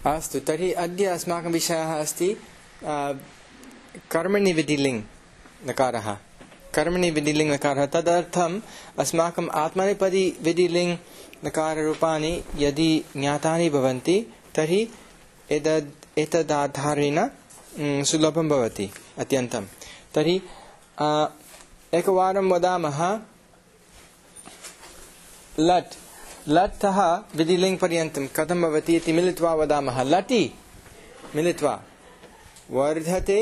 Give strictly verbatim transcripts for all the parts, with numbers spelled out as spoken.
अस्तु, तर्हि अद्य अस्माकं विषयः अस्ति कर्मणि विधिलिङ् नकारः। कर्मणि विधिलिङ् नकारः, तदर्थम् अस्माकम् आत्मनेपदी विधिलिङ् नकाररूपाणि यदि ज्ञातानि भवन्ति तर्हि एतद् एतदाधारेण सुलभं भवति अत्यन्तं। तर्हि एकवारं वदामः लट् लट्तः विधिलिङ् पर्यन्तं कथं भवति इति मिलित्वा वदामः। लटि मिलित्वा वर्धते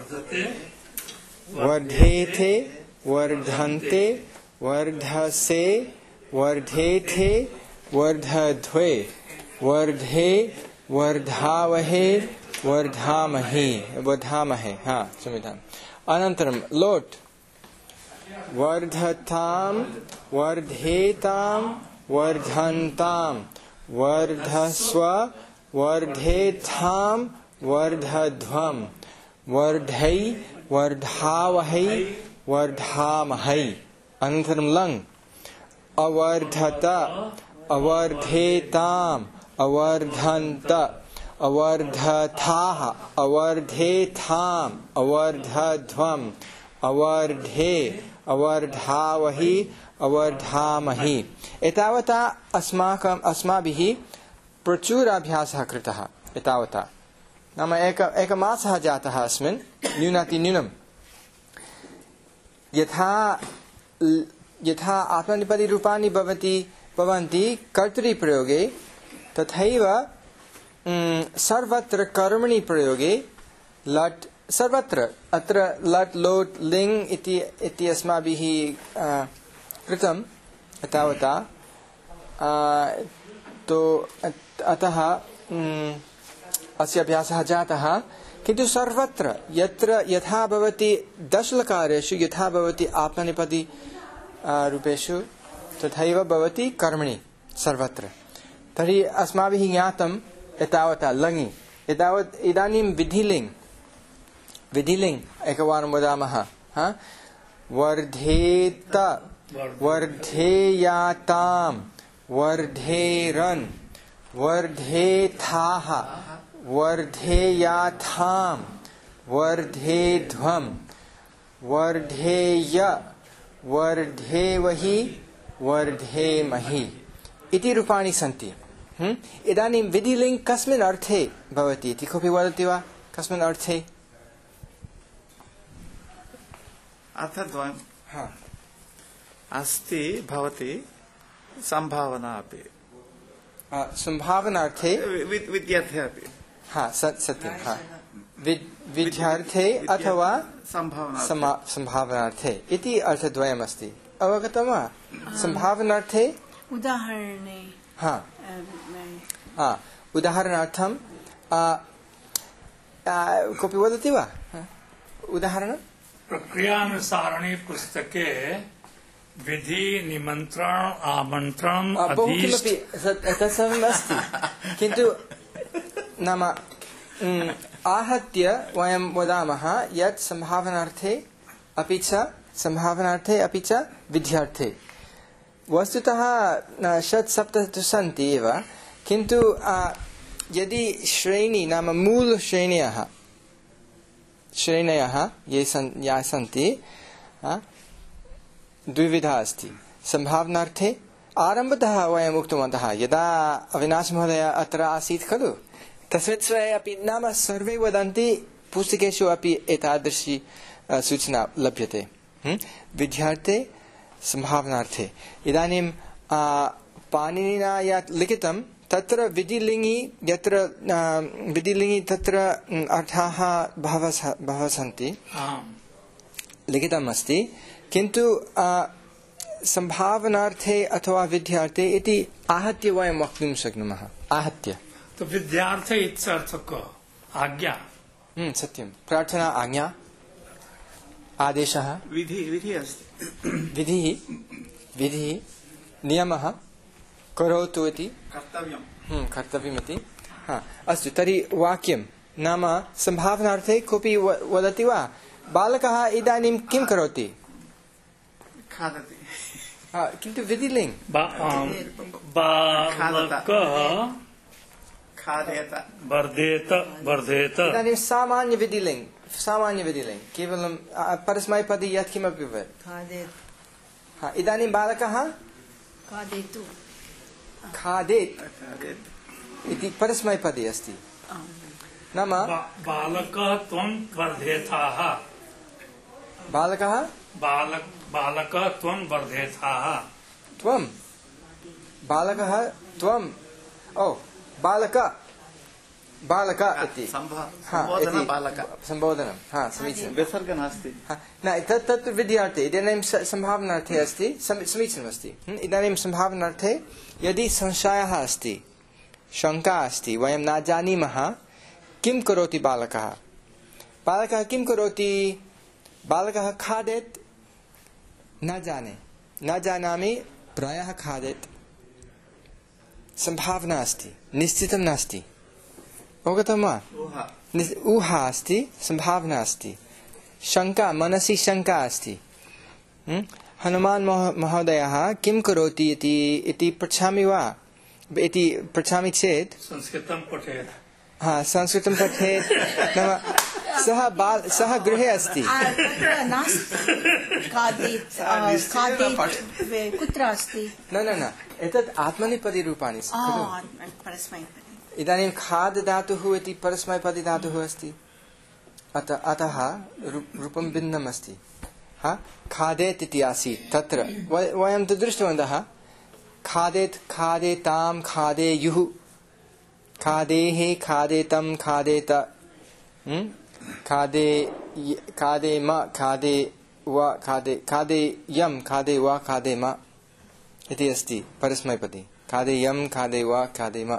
वर्धेथे वर्धन्ते वर्धसे वर्धेथे वर्धध्वे वर्धे वर्धावहे वर्धामहे वर्धामहे। हाँ, क्षम्यताम्। अनन्तरं लोट् वर्धतां वर्धेतां वर्धन्तां वर्धस्व वर्धेथां वर्धध्वं वर्धै वर्धावहै वर्धामहै। अनन्तरं लङ् अवर्धत अवर्धेताम् अवर्धन्त अवर्धथाः अवर्धेथाम् अवर्धध्वम् अवर्धे अवर्धावहि अवर्धामहि। एतावता अस्माकम् अस्माभिः प्रचुराभ्यासः कृतः। एतावता नाम एक एकमासः जातः अस्मिन् न्यूनातिन्यूनं। यथा यथा आत्मनेपदीरूपाणि भवति भवन्ति कर्तृप्रयोगे, तथैव सर्वत्र कर्मणि प्रयोगे लट् सर्वत्र अत्र लट् लोट् लिङ् इति इति अस्माभिः कृतं। तावता तो अतः अस्य अभ्यासः जातः। किन्तु सर्वत्र यत्र यथा भवति दशलकारेषु यथा भवति आत्मनेपदी रूपेषु तथैव भवति कर्मणि सर्वत्र। तर्हि अस्माभिः ज्ञातं एतावता लङि। एतावत् इदानीं विधिलिङ् विधिलिङ् एकवारं वदामः। हा, वर्धेत वर्धेयातां वर्धेरन् वर्धेथाः वर्धेयाथां वर्धेध्वं वर्धेय वर्धेवहि वर्धेमहि इति रूपाणि सन्ति। हम्म इदानीं विधिलिङ् कस्मिन् अर्थे भवति इति कोऽपि वदति वा? कस्मिन् अर्थे? अर्थद्वयम् अस्ति भवति, सम्भावना अपि। सम्भावनार्थे विद्यार्थे अपि। हाँ, सत्यं। हाँ, विद्यार्थे अथवा सम्भावनार्थे इति अर्थद्वयमस्ति। अवगतं वा? सम्भावनार्थे उदाहरणे। हाँ हाँ, उदाहरणार्थं कोऽपि वदति वा? उदाहरणं प्रक्रियानुसारणी पुस्तके विधि निमन्त्रण आमन्त्रण बहु किमपि तत्सर्वम् अस्ति, किन्तु नाम आहत्य वयं वदामः यत् सम्भावनार्थे अपि च सम्भावनार्थे अपि च विद्यार्थे। वस्तुतः षट् सप्त तु सन्ति एव, किन्तु यदि श्रेणी नाम मूलश्रेण्यः श्रेणयः ये सन् या सन्ति द्विविधा अस्ति। सम्भावनार्थे आरम्भतः वयम् उक्तवन्तः, यदा अविनाशमहोदय अत्र आसीत् खलु तस्मिन् समये अपि नाम सर्वे वदन्ति, पुस्तकेषु अपि एतादृशी सूचना लभ्यते। विद्यार्थे सम्भावनार्थे। इदानीं पाणिनिना यत् लिखितं तत्र विधिलिङ्गि यत्र विधिलिङ्गि तत्र अर्थाः बहवः बहवः सन्ति, लिखितम् अस्ति, किन्तु सम्भावनार्थे अथवा विद्यार्थे इति आहत्य वयं वक्तुं शक्नुमः। आहत्य तो विद्यार्थे इत्यर्थक आज्ञा। हम्म सत्यं। प्रार्थना आज्ञा, आदेशः, विधि विधि अस्ति। विधिः विधिः नियमः, करोतु इति कर्तव्यं। हम्म कर्तव्यमिति। हा, अस्तु। तर्हि वाक्यं नाम सम्भावनार्थे कोऽपि वदति वा? बालकः इदानीं किं करोति? खादति। किन्तु विधिलिङ् बालकः खादेत वर्धेत वर्धेत इदानीं सामान्य विधिलिङ्ग् सामान्य विधिलिङ्ग् केवलं परस्मैपदी यत्किमपि भवेत् खादेत् हा इदानीं बालकः खादेतु खादेत् खादेत इति परस्मैपदी अस्ति नाम बा- बालकः त्वं वर्धेथाः बालकः बालक बालकः त्वं वर्धेथाः त्वं बालकः त्वं ओ बालक बालक इति सम्भा- हा, सम्बोधन इति बालक सम्बोधनं हा समीचीनं विसर्ग नास्ति हा, न तत् तत् विद्यार्थे इदानीं स- सम्भावनार्थे अस्ति समी- समीचीनमस्ति हं, इदानीं सम्भावनार्थे यदि संशयः अस्ति शङ्का अस्ति वयं न जानीमः किं करोति बालकः बालकः किं करोति बालकः खादेत् न जाने न जानामि प्रायः खादेत् सम्भावना अस्ति निश्चितं नास्ति अवगतं वा ऊहा निस्- ऊहा अस्ति सम्भावना अस्ति शङ्का मनसि शङ्का अस्ति हं? हनुमान् महो- महोदयः किं करोति इति इति पृच्छामि वा इति पृच्छामि चेत् संस्कृतं पठेत् हा संस्कृतं पठेत् नाम सः बाल सः गृहे अस्ति आ, तत्र नास्ति खादेत् आ, निश्चयेन खादेत् वे- कुत्र अस्ति न न न एतत् आत्मनेपदीरूपाणि आ, खलु परस्मैपदी इदानीं खाद् धातुः इति परस्मैपदी धातुः अस्ति अत अतः रू- रूपं भिन्नम् अस्ति हा खादेत् इति आसीत् तत्र वय- वयं तु दृष्टवन्तः खादेत् खादेतां खादेयुः खादेः खादेतं खादेत हं? खादे य- खादेम खादे व खादे खादेयं खादे व खादेम इति अस्ति परस्मैपदी खादेयं खादे व खादेम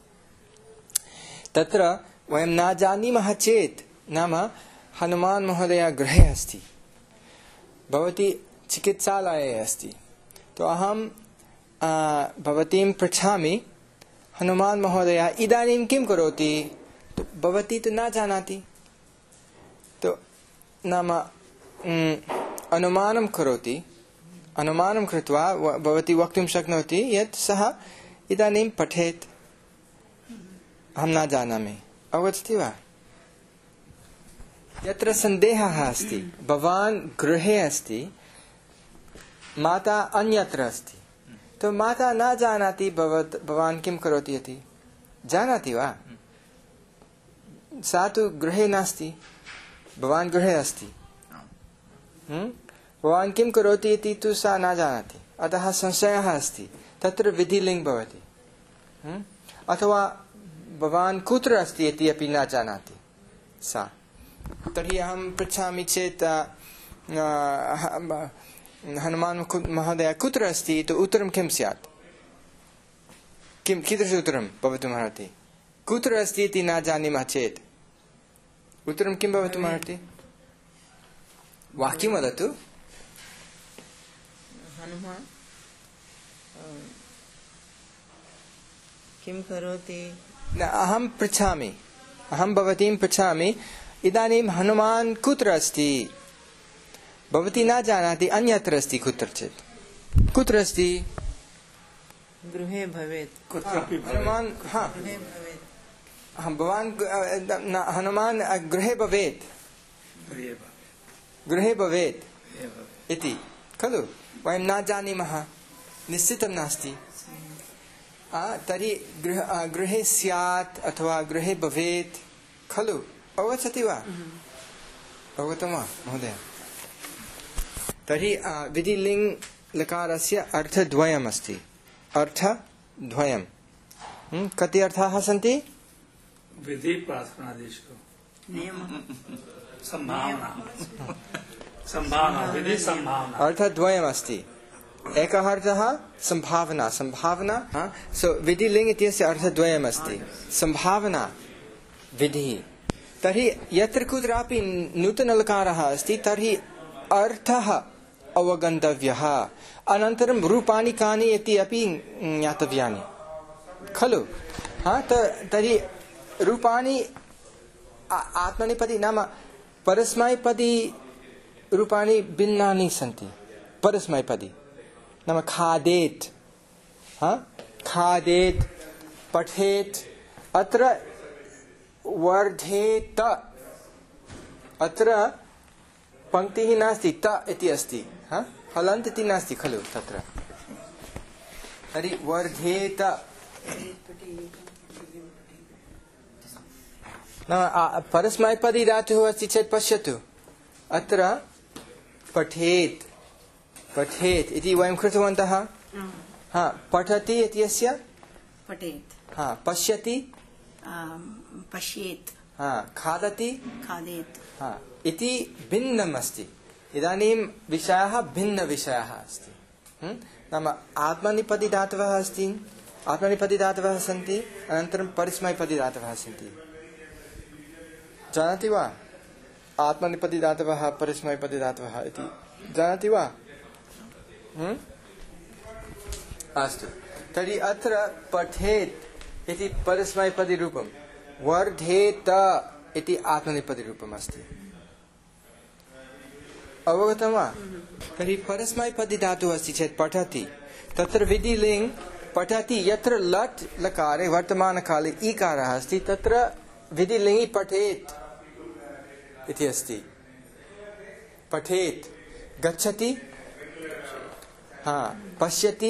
तत्र वयं न जानीमः चेत् नाम हनुमान् महोदय गृहे अस्ति भवती चिकित्सालये अस्ति तो अहं आ, भवतीं पृच्छामि हनुमान् महोदय इदानीं किं करोति तो भवती तु न जानाति तो नाम म्, अनुमानं करोति अनुमानं कृत्वा व- भवती वक्तुं शक्नोति यत् सः इदानीं पठेत् अहं न जानामि अवगच्छति वा यत्र सन्देहः अस्ति भवान् गृहे अस्ति माता अन्यत्र अस्ति तो माता न जानाति भवत् भवान् किं करोति इति जानाति वा सा तु गृहे नास्ति भवान् गृहे अस्ति हं? भवान् किं करोति इति तु सा न जानाति अतः संशयः अस्ति तत्र विधिलिङ्ग् भवति हं? अथवा भवान् कुत्र अस्ति इति अपि न जानाति सा तर्हि अहं पृच्छामि चेत् अ, अ, हनुमान् महोदय कुत्र अस्ति तो उत्तरं किं स्यात् किं कीदृश उत्तरं भवितुमर्हति कुत्र अस्ति इति न जानीमः चेत् उत्तरं किं भवितुमर्हति वाक्यं वदतु हनुमान् अ, किं करोति न अहं पृच्छामि अहं भवतीं पृच्छामि इदानीं हनुमान् कुत्र अस्ति भवती न जानाति अन्यत्र अस्ति कुत्रचित् कुत्र अस्ति गृहे भवेत् कुत्रापि भवेत्। हनुमान् हा गृहे भवेत् हा, भवान् ग- न, हनुमान् गृहे भवेत् गृहे भवेत्। गृहे भवेत् इति खलु वयं न जानीमः निश्चितं नास्ति आ, तर्हि गृह आ, गृहे स्यात् अथवा गृहे भवेत् खलु अवगच्छति वा अवगतं वा महोदय तर्हि आ, विधिलिङ्ग् लकारस्य अर्थद्वयमस्ति अर्थद्वयं हं, कति अर्थाः सन्ति विधि प्रार्थनादिषु नियमः संभावना संभावना विधि संभावना अर्थद्वयमस्ति एकः अर्थः सम्भावना सम्भावना हा? सो विधिलिङ्ग् इत्यस्य अर्थद्वयमस्ति सम्भावना विधिः तर्हि यत्र कुत्रापि नूतनलकारः अस्ति तर्हि अर्थः अवगन्तव्यः अनन्तरं रूपाणि कानि इति अपि ज्ञातव्यानि खलु हा त- तर्हि रूपाणि आ- आत्मनेपदी नाम परस्मैपदी रूपाणि भिन्नानि सन्ति परस्मैपदी नाम खादेत् हा खादेत् पठेत् अत्र वर्धेत, अत्र पङ्क्तिः नास्ति, त इति अस्ति, हा हलन्त इति नास्ति खलु तत्र। तर्हि वर्धेत नाम परस्मैपदी धातुः अस्ति चेत् पश्यतु, अत्र पठेत् पठेत् इति वयं कृतवन्तः। हा पठति इत्यस्य पठेत्, हा पश्यति पश्येत्, हा खादति खादेत्, हा इति भिन्नम् अस्ति। इदानीं विषयः भिन्नविषयः अस्ति। नाम आत्मनेपदी धातवः अस्ति, आत्मनेपदी धातवः सन्ति, अनन्तरं परस्मैपदी धातवः सन्ति। जानाति वा आत्मनेपदी धातवः परस्मैपदी धातवः इति जानाति वा? हम्म अस्तु, तर्हि अत्र पठेत् इति परस्मैपदी रूपं, वर्धेत इति आत्मनेपदी रूपम् अस्ति। अवगतं वा? तर्हि परस्मैपदी धातुः अस्ति चेत् पठति, तत्र विधिलिङ्ग् पठति, यत्र लट् लकारे वर्तमानकाले ईकारः अस्ति तत्र विधिलिङ्गि पठेत् इति अस्ति। पठेत्, गच्छति, हा पश्यति,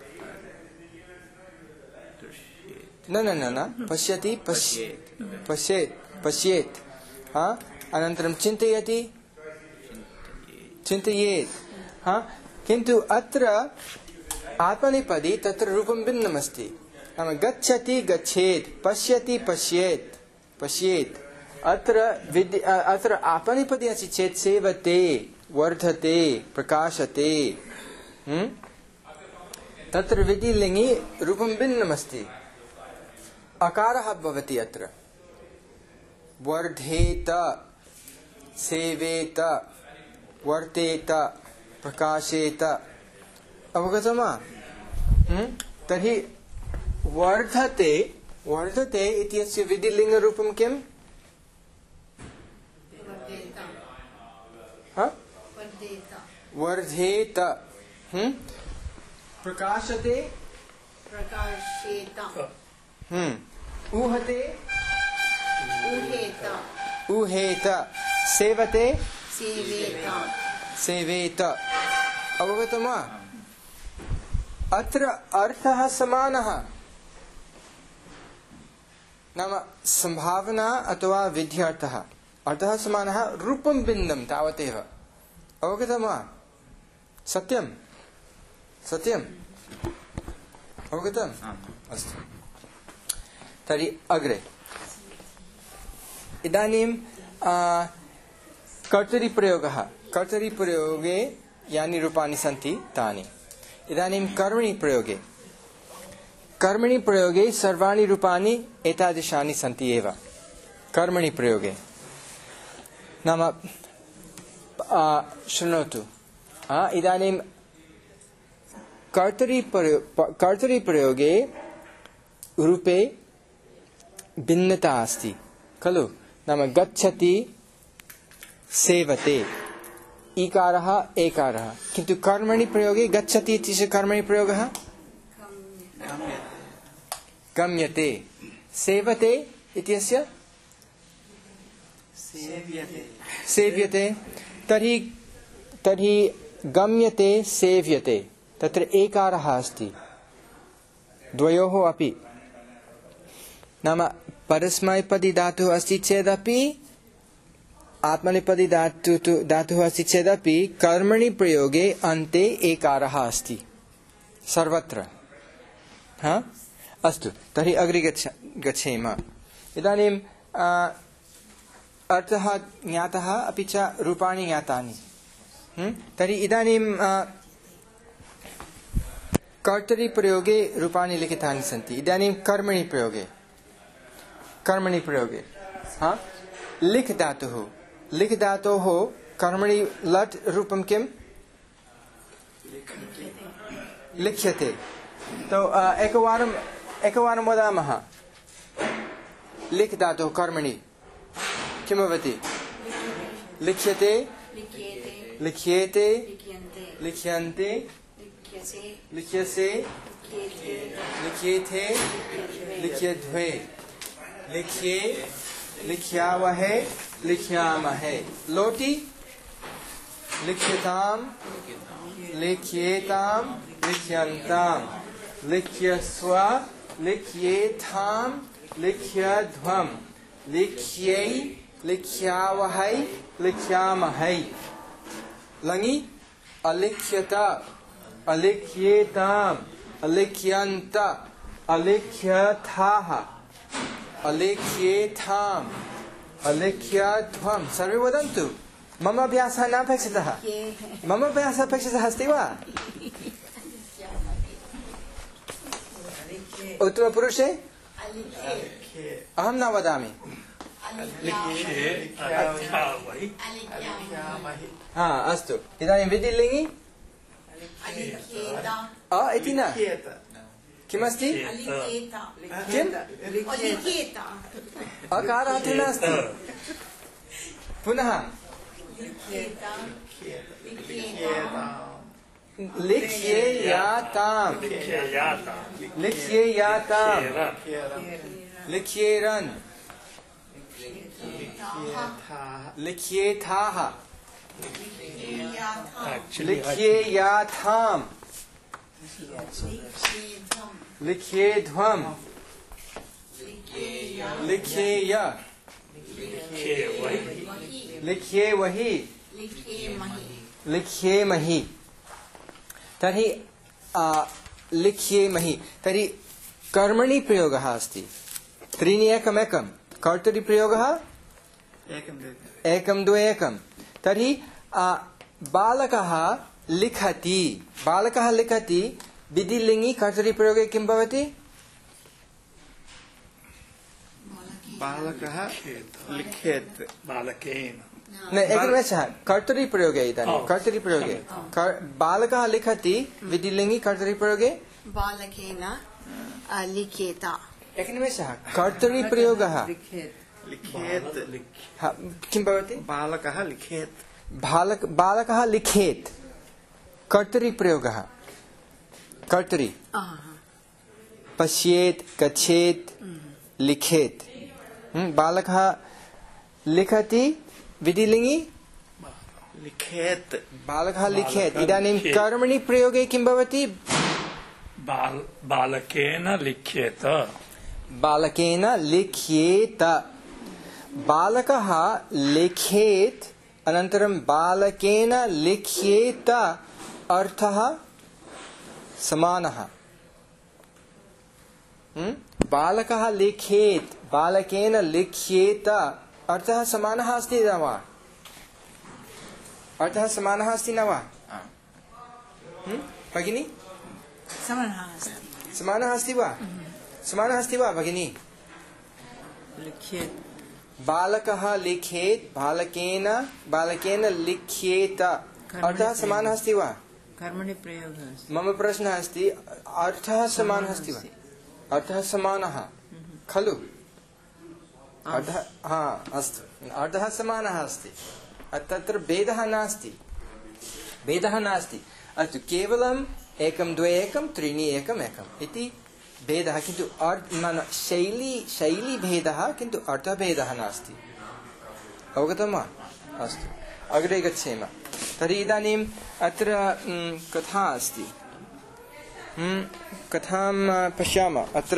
न न न न पश्यति, पश्येत् पश्येत् पश्येत्, हा अनन्तरं चिन्तयति, चिन्तयेत्, हा किन्तु अत्र आत्मनेपदी तत्र रूपं भिन्नमस्ति। नाम गच्छति गच्छेत्, पश्यति पश्येत् पश्येत्। अत्र विद्य अत्र आत्मनेपदी अस्ति चेत् सेवते, वर्धते, प्रकाशते, हम्म तत्र विधिलिङ्गि रूपं भिन्नमस्ति। अकारः भवति अत्र, वर्धेत, सेवेत, वर्तेत, प्रकाशेत। अवगतं वा? तर्हि वर्धते, वर्धते इत्यस्य विधिलिङ्गरूपं किम्? वर्धेत। हम्म प्रकाशते, प्रकाशेत, हम्म ऊहते, ऊहेत, ऊहेत, सेवते, सेवेत, सेवेत। अवगतं वा? अत्र अर्थः समानः, नाम संभावना अथवा विध्यर्थः, अर्थः समानः, रूपं भिन्नं तावदेव। अवगतं वा? सत्यं सत्यम् अवगतम्? अस्तु, तर्हि अग्रे इदानीं कर्तरिप्रयोगः। कर्तरिप्रयोगे यानि रूपाणि सन्ति तानि। इदानीं कर्मणि प्रयोगे, कर्मणि प्रयोगे सर्वाणि रूपाणि एतादृशानि सन्ति एव। कर्मणि प्रयोगे नाम शृणोतु, इदानीं कर्तरिप्रयोगे रूपे भिन्नता अस्ति खलु। नाम गच्छति, सेवते, ईकारः एकारः, किन्तु कर्मणि प्रयोगे गच्छति इत्यस्य कर्मणि प्रयोगः गम्यते, सेवते इत्यस्य सेव्यते, सेव्यते। तर्हि तर्हि गम्यते, सेव्यते, तत्र एकारः अस्ति द्वयोः अपि। नाम परस्मैपदी धातुः अस्ति चेदपि, आत्मनेपदी धातुः धातुः अस्ति चेदपि कर्मणि प्रयोगे अन्ते एकारः अस्ति सर्वत्र। हा अस्तु, तर्हि अग्रे गच्छ गच्छेम। इदानीं अर्थः ज्ञातः, अपि च रूपाणि ज्ञातानि। तर्हि इदानीं कर्तरिप्रयोगे रूपाणि लिखितानि सन्ति। इदानीं कर्मणि प्रयोगे, कर्मणि प्रयोगे हा लिख् धातुः, लिख् धातोः कर्मणि लट् रूपं किम्? लिख्यते। तो एकवारम् एकवारं वदामः, लिख् धातुः कर्मणि किं भवति? लिख्यते, लिख्येते, लिख्यन्ते, लिख्यसे, लिख्येथे, लिख्यध्वे। लिखिए, लिख्यावहे, लिख्यामहे। लोटी लिख्यताम, लिख्येताम, लिख्यन्ताम। लिख्यस्व, लिख्येथाम, लिख्यध्वम। लिख्यै, लिख्यावहै, लिख्यामहै। लङि अलिख्यत, अलिख्येताम, अलिख्यन्त, अलिख्यथाः, अलिख्येथाम, अलिख्यध्वम। सर्वे वदन्तु। मम अभ्यासः न अपेक्षितः। मम अभ्यासः अपेक्षितः अस्ति वा? उत्तमपुरुषे अहं न वदामि। हा, अस्तु। इदानीं विधिलिङ्गि अ इति न किमस्ति? किम्? अकारात् नास्ति। पुनः लिख्येयाताम्, लिख्येयाताम्, लिख्येरन्, लिख्येथाः, लिख्येयाथाम्, लिख्येध्वम्, लिख्येय, लिख्येवहि, लिख्येमहि। तर्हि लिख्येमहि तर्हि कर्मणि प्रयोगः अस्ति। त्रीणि एकमेकं। कर्तरि प्रयोगः एकं द्वे एकं। तर्हि बालकः लिखति, बालकः लिखति। विधिलिङ्गि कर्तरि प्रयोगे किं भवति? बालकः लिखेत्, बालकेन। न एकनिमेषः। कर्तरि प्रयोगे इदानीं कर्तरि प्रयोगे बालकः लिखति। विधिलिङ्गि कर्तरि प्रयोगे बालकेन लिख्येत। एकनिमेषः। कर्तरि प्रयोगः लिखेत्, किं भवति? बालकः लिखेत्, बालक बालकः लिखेत्। कर्तरि प्रयोगः कर्तरि। पश्येत्, गच्छेत्, लिखेत्। बालकः लिखति। विधिलिङ्गि लिखेत्, बालकः लिखेत्। इदानीं कर्मणि प्रयोगे किं भवति? बालकेन लिख्येत, बालकेन लिख्येत। बालकः लिखेत् अनन्तरं बालकेन लिख्येत। अर्थः समानः। बालकः लिखेत्, बालकेन लिख्येत। अर्थः समानः अस्ति न वा? अर्थः समानः अस्ति न वा? भगिनी, समानः अस्ति। समानः अस्ति वा? समानः अस्ति वा भगिनी? लिख्येत्, बालकः लिखेत्, बालकेन बालकेन लिख्येत। अर्थः समानः अस्ति वा? कर्मणि प्रयोगः। मम प्रश्नः अस्ति, अर्थः समानः अस्ति वा? अर्थः समानः खलु? अर्थः हा अस्तु। अर्थः समानः अस्ति। तत्र भेदः नास्ति, भेदः नास्ति। अस्तु, केवलम् एकं द्वे एकं त्रीणि एकम् एकम् इति भेदः, किन्तु न शैली शैली भेदः, किन्तु अर्थभेदः नास्ति। अवगतं वा? अस्तु, अग्रे गच्छेम। तर्हि इदानीम् अत्र कथा अस्ति। कथां पश्यामः। अत्र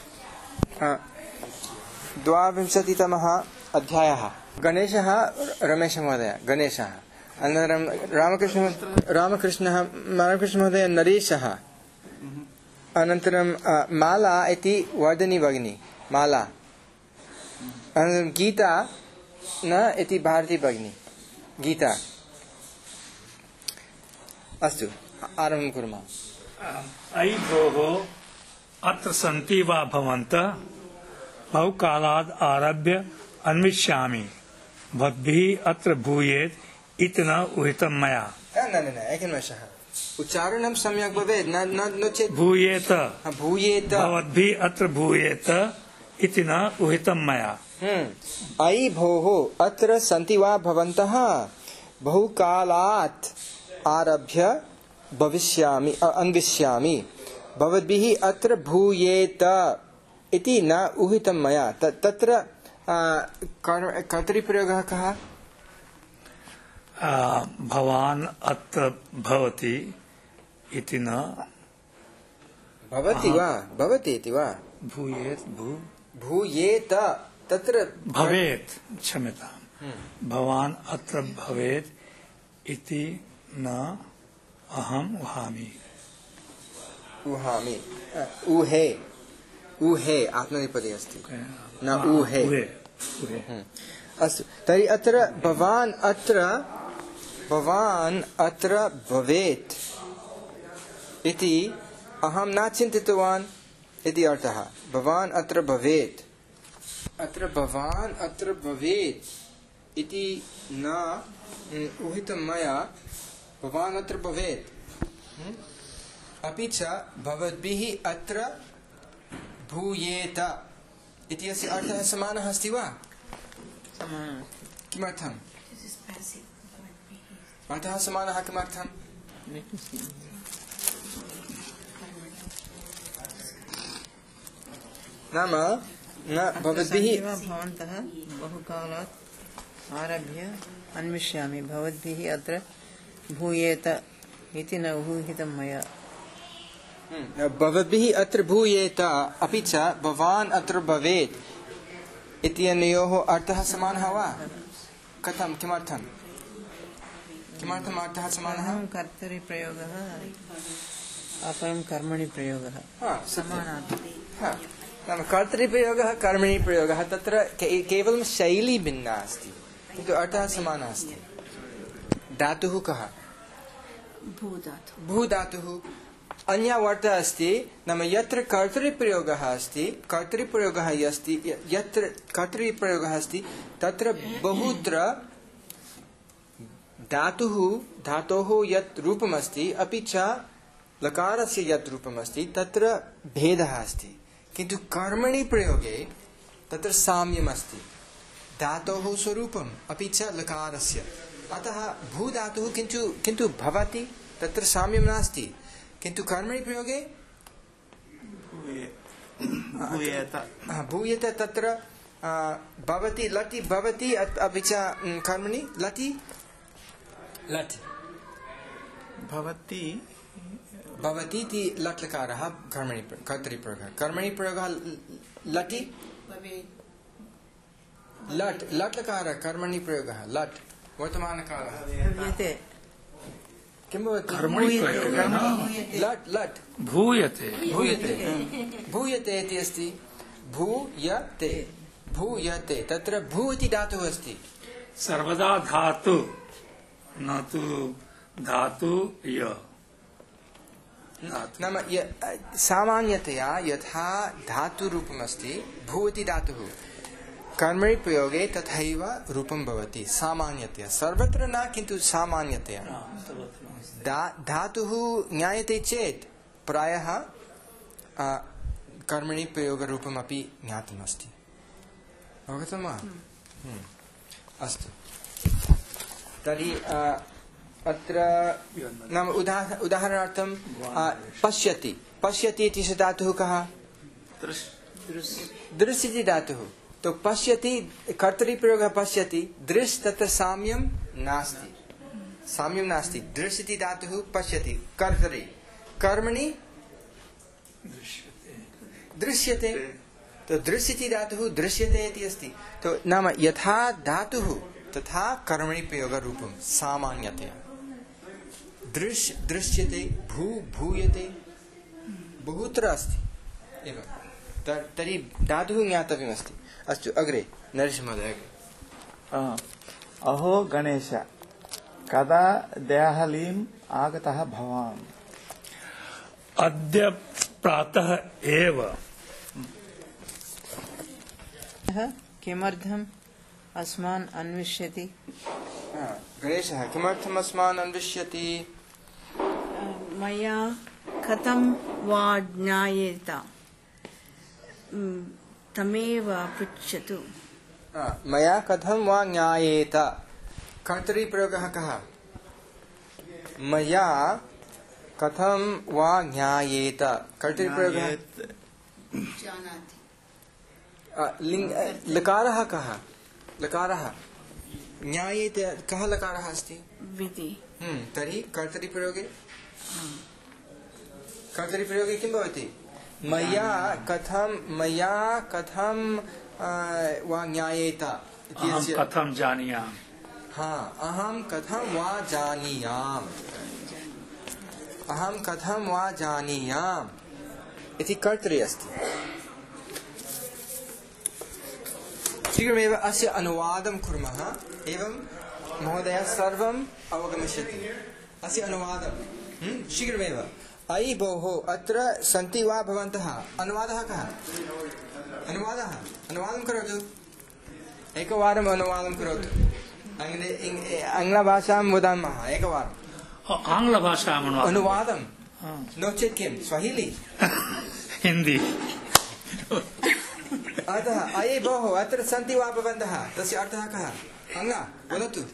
द्वाविंशतितमः अध्यायः। गणेशः, रमेशमहोदय गणेशः, अनन्तरं रामकृष्ण रामकृष्णः रामकृष्णमहोदय नरेशः, अनन्तरं माला इति वर्धिनी भगिनी माला, अनन्तरं गीता न इति भारती भगिनी गीता। अस्तु, आरम्भं कुर्मः। अयि भोः अत्र सन्ति वा भवन्तः? बहुकालात् आरभ्य अन्विष्यामि। भवद्भिः अत्र भूयेत् इति न उहितं मया। न न न एकनिमेषः, उच्चारणं सम्यक् भवेत्। न न नो चेत् भूयेत, भूयेत। भवद्भिः अत्र भूयेत इति न उहितं मया। अयि भोः अत्र सन्ति वा भवन्तः? बहुकालात् आरभ्य भविष्यामि अन्विष्यामि। भवद्भिः अत्र भूयेत इति न ऊहितं मया। तत्र कर्तरिप्रयोगः कः? भवान् अत्र भवति इति न भवति वा भवति इति वा भूयेत् भू भूयेत तत्र भवेत् क्षम्यताम् भवान् अत्र भवेत् इति न अहम् वहामि उहामि ऊहे ऊहे आत्मनेपदी अस्ति न ऊहे। अस्तु तर्हि अत्र भवान् अत्र भवान् अत्र भवेत् इति अहं न चिन्तितवान् इति अर्थः। भवान् अत्र भवेत् अत्र भवान् अत्र भवेत् इति न ऊहितं मया। भवान् अत्र भवेत् अपि च भवद्भिः अत्र भूयेत इति अस्य अर्थः समानः अस्ति वा? किमर्थम् अर्थः समानः किमर्थम्? नाम न भवद्भिः भवन्तः बहुकालात् आरभ्य अन्विष्यामि भवद्भिः अत्र भूयेत इति न ऊहितं मया। भवद्भिः अत्र भूयेत अपि च भवान् अत्र भवेत् इत्यनयोः अर्थः समानः वा? कथं किमर्थं किमर्थम् अर्थः समानः? कर्तरि प्रयोगः अपरं कर्मणि प्रयोगः समानार्थः। नाम कर्तरिप्रयोगः कर्मणि प्रयोगः तत्र केवलं शैली भिन्ना अस्ति किन्तु अर्थः समानः अस्ति। धातुः कः? भूधातुः। अन्या वार्ता अस्ति नाम यत्र कर्तरिप्रयोगः अस्ति कर्तरिप्रयोगः अस्ति यत्र कर्तरिप्रयोगः अस्ति तत्र बहुत्र धातुः धातोः यत् रूपमस्ति अपि च लकारस्य यत् रूपमस्ति तत्र भेदः अस्ति। किन्तु कर्मणि प्रयोगे तत्र साम्यम् अस्ति धातोः स्वरूपम् अपि च लकारस्य। अतः भूधातुः किन्तु किन्तु भवति तत्र साम्यं नास्ति। किन्तु कर्मणि प्रयोगे भूयेत तत्र भवति लटि भवति अपि च कर्मणि लटि लट् भवति भवति इति लट् लकारः कर्मणि कर्तरिप्रयोगः। कर्मणि प्रयोगः लटि लट् लट् लकारः कर्मणि प्रयोगः लट् वर्तमानकालः किं भवति? लट् लट् भूयते भूयते भूयते इति अस्ति। भूयते भूयते तत्र भू इति धातुः अस्ति। सर्वदा धातु न तु धातु य नाम सामान्यतया यथा धातुरूपमस्ति भू इति धातुः कर्मणि प्रयोगे तथैव रूपं भवति सामान्यतया सर्वत्र न किन्तु सामान्यतया। धातुः ज्ञायते चेत् प्रायः कर्मणि प्रयोगरूपमपि ज्ञातमस्ति। अवगतं वा? अस्तु तर्हि अत्र नाम उदाहरणार्थं पश्यति पश्यति इति धातुः कः? दृश् इति धातुः। तो पश्यति कर्तरिप्रयोगः पश्यति दृश् तत्र साम्यं नास्ति साम्यं नास्ति। दृश् इति धातुः पश्यति कर्तरि कर्मणि दृश्यते तो दृश् इति धातुः दृश्यते इति अस्ति। तो नाम यथा धातुः तथा कर्मणि प्रयोगरूपं सामान्यतया। दृश् दृश्यते भू भूयते बहुत्र अस्ति एवं। तर्हि धातुः ज्ञातव्यमस्ति। अस्तु अग्रे नरसिंहमहोदय। अहो गणेश कदा देहलीम् आगतः भवान्? अद्य प्रातः एव। किमर्थम् अस्मान् अन्विष्यति? गणेशः किमर्थम् अस्मान् अन्विष्यति? मया कथं वा ज्ञायेत तमेव पृच्छतु। मया कथं वा ज्ञायेत कर्तरिप्रयोगः कः? मया कथं वा ज्ञायेत कर्तरिप्रयोगः लिङ्ग लकारः कः लकारः ज्ञायेते कः लकारः अस्ति विधि तर्हि कर्तरिप्रयोगे कर्तरिप्रयोगे किं भवति मया कथं मया कथं वा ज्ञायेत अहं कथं जानीयाम् हाँ अहं कथं वा जानीयाम् अहं कथं वा जानीयाम् इति कर्तरि अस्ति शीघ्रमेव अस्य अनुवादं कुर्मः एवं महोदय सर्वम् अवगमिष्यति अस्य अनुवादं शीघ्रमेव अयि भोः अत्र सन्ति वा भवन्तः अनुवादः कः अनुवादः अनुवादं करोतु एकवारम् अनुवादं करोतु आङ्ग्लभाषां वदामः एकवारम् आङ्ग्लभाषाम् अनुवादं नो चेत् किं स्वाहिली हिन्दी अतः अये भोः अत्र सन्ति वा भवन्तः तस्य अर्थः कः अङ्ग वदतु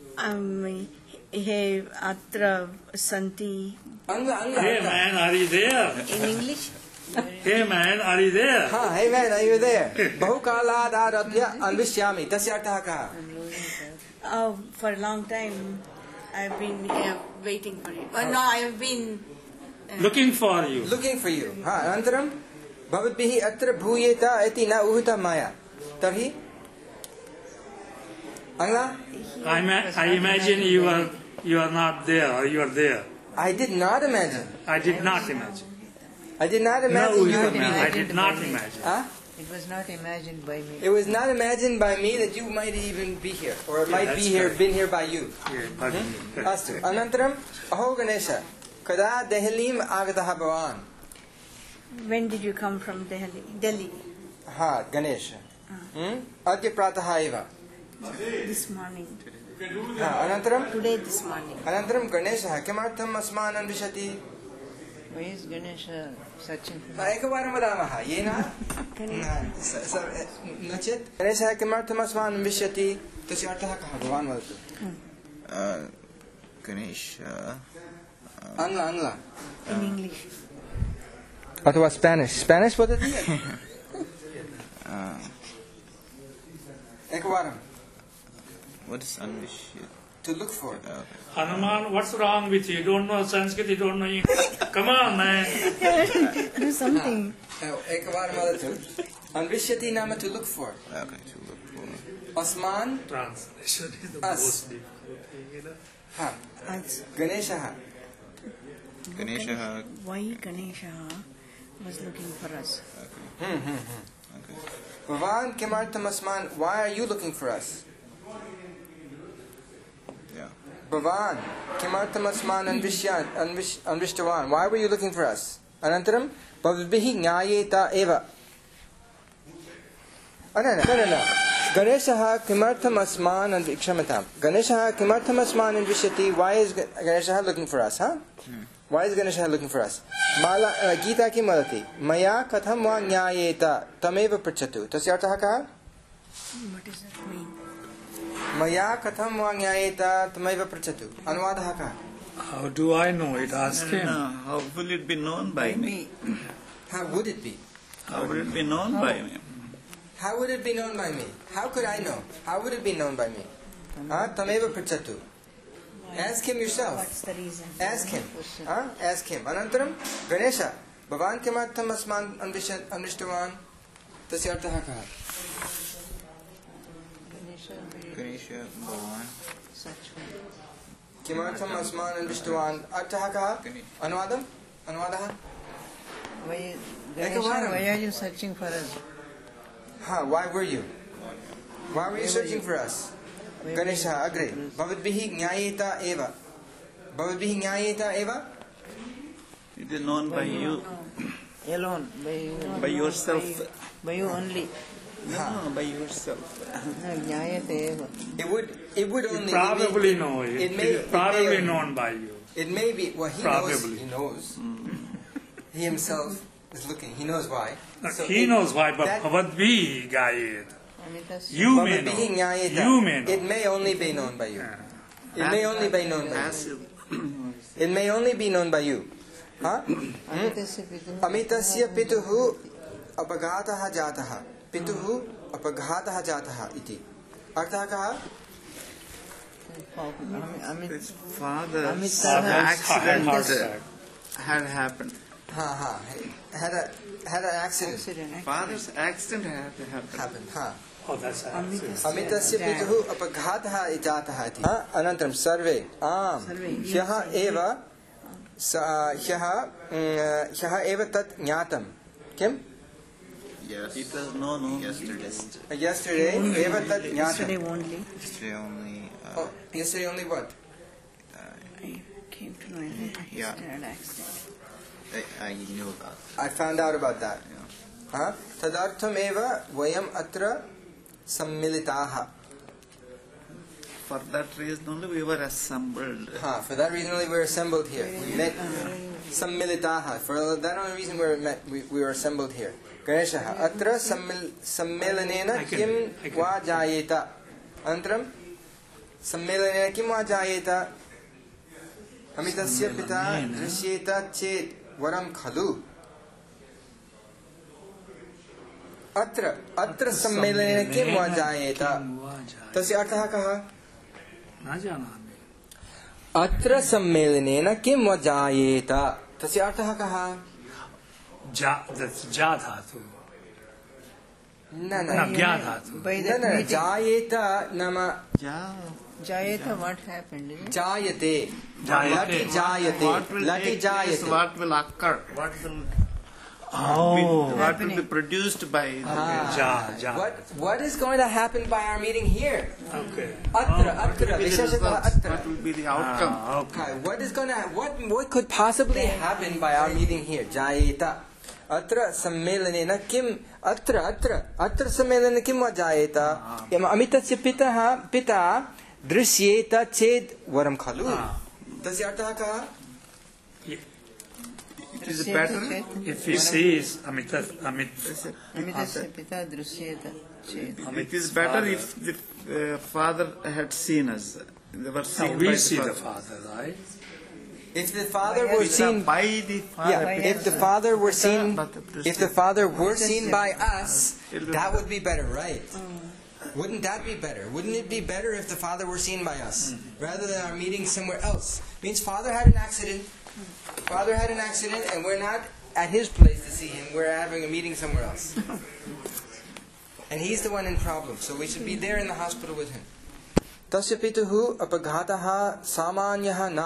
हे अत्र सन्ति अङ्ग अङ्ग Hey man, are you there? in English Hey man, are you there? हा hey man are you there बहुकालात् आरभ्य अन्विष्यामि तस्य अर्थः कः oh for a long time I've been uh, waiting for you uh, no I've been uh, Looking for you. looking for you हा अनन्तरं भवद्भिः अत्र भूयेत इति न उहितं मया तर्हि अङ्ग I, ma- I imagine you are you are not there or you are there. I did not imagine I did not imagine. I did not No, imagine you Uhita, would be I here. did not imagine. Huh? It was not imagined by me. It was not imagined by me that you might even be here, or Yeah, might be that's here, correct. been here by you. Yeah, but अस्तु अनन्तरम् अहो गणेश कदा देहलीम् आगतः भवान् when did you come from Delhi Delhi हा गणेश अद्य प्रातः एव this morning हा अनन्तरं today this morning अनन्तरं गणेशः किमर्थम् अस्मान् अन्विषति Why is Ganesha searching for एकवारं वदामः येन स- स- नो चेत् गणेशः किमर्थम् अस्मान् अन्विष्यति तस्य अर्थः कः भवान् वदतु गणेश आङ्ग्ल आङ्ग्ल in English अथवा स्पेनिश् स्पेनिश् वदति एकवारं What is Anvishya? to look for Hanuman, what's wrong with you? You don't know Sanskrit, you don't know English. Come on, man. do something एकवारं वदतु अन्विष्यति नाम to look for Okay, to look for. अस्मान् Translation is the Us. most difficult. हा गणेशः Ganesha. why Ganesha was looking for us भवान् किमर्थम् अस्मान् why are you looking for us Yeah. भवान् किमर्थम् अस्मान् अन्विष्य अन्विष् अन्विष्टवान् why were you looking for us अनन्तरं भवद्भिः ज्ञायेत एव न न न न गणेशः किमर्थम् अस्मान् अन्वि क्षम्यतां गणेशः किमर्थम् अस्मान् अन्विष्यति why is गणेशः looking for us huh why is गणेशः looking for us माला गीता किं वदति मया कथं वा ज्ञायेत तमेव पृच्छतु तस्य अर्थः कः what does that mean मया कथं वा ज्ञायेत तमेव पृच्छतु अनुवादः कः How do I know it? Ask him. No, how will it be known by me? how would it be How will it be known by me? how would it be known by me how could I know how would it be known by me हाँ तमेव पृच्छतु ask him yourself what's the reason ask him हाँ ask him अनन्तरं गणेश भवान् किमर्थम् अस्मान् अन्विष्य अन्विष्टवान् तस्य अर्थः कः Ganesha? Ganesha, Bhavan. Search for me. किमर्थम् अस्मान् अन्विष्टवान् अर्थः कः अनुवादम् अनुवादः Why, Ekavaram. Ganesha, why are you searching for us? हाँ why were you why were you searching for us गणेशः अग्रे भवद्भिः ज्ञायेत एव भवद्भिः ज्ञायेत एव It is known by you, Alone, by you. by yourself. By you only. No, by yourself. No, Jnayate eva. it would it would You only probably it may, know it. it may, It is probably it may, known by you. it may be well he Probably. knows he knows he himself is looking he knows why So he it- knows why, but that- Bhavadvi Gayet. Amitas. You may know. भवद्भिः ज्ञायेत You may know. it may only be known by you it may only be known by you Passive. it may only be known by you हाँ Amitasya pituh. अमितस्य पितुः अपघातः जातः पितुः अपघातः जातः इति अर्थः कः His father's Amitabh accident heart uh, attack. had happened. हा हा had a had an accident accident. Father's accident had happened. happened हा Oh, that's Amitabh. अमितस्य पितुः अपघातः जातः इति अनन्तरं सर्वे आम् सर्वे, ह्यः yes, एव स- ह्यः mm, ह्यः एव तत् ज्ञातं किम् Yes. It was known only Yesterday. yesterday एव तत् Yesterday ज्ञातं only, Yesterday only. Uh, Oh, yesterday only what I came to know that he Yeah. had an accident. I, I knew about. I found out about that Yeah. हा तदर्थमेव वयम् अत्र सम्मिलिताः For that reason only we were assembled. ha for that reason only we were assembled here we met सम्मिलिताः for that only reason we were met we, we were assembled here गणेशः अत्र सम्मिल सम्मेलनेन I can- किं I can- वा जायेत अनन्तरं सम्मेलनेन किं वा जायेत अमितस्य पिता दृश्येत चेत् वरं खलु अत्र अत्र सम्मेलनेन किं वा जायेत तस्य अर्थः कः न जानामि अत्र सम्मेलनेन किं वा जायेत तस्य अर्थः कः जा that's जा धातु न न न ज्ञा धातु By न that न meeting, जायेत नाम Yeah. Jayatha, what happened? Is it? जायते जायते। लटि जायते What will लटि take place, जायते what will occur, what will Oh, be, what will be Happening. produced by the Ah. जा जा what what is going to happen by our meeting here okay अत्र अत्र will be the विशेषतः results, अत्र what will be the outcome. Ah, okay Hi, what is going to what what could possibly happen by our meeting here जायेत अत्र सम्मेलनेन किम् अत्र अत्र अत्र सम्मेलनेन किं वा जायेत यम अमितस्य पितः पिता दृश्येत चेत् वरं खलु तस्य अर्थः कः It is better. if he sees amit amit Amitasya pita drusyeta ched. It is better if the uh, father had seen us. They were now seen we by see the the father. father right if the father By were us. seen By the father. yeah if the father were seen if the father were seen by us It'll be that would be better right wouldn't that be better wouldn't it be better if the father were seen by us rather than our meeting somewhere else means father had an accident father had an accident and we're not at his place to see him we're having a meeting somewhere else and he's the one in problem so we should be there in the hospital with him tasya pituh apaghatah samanyah na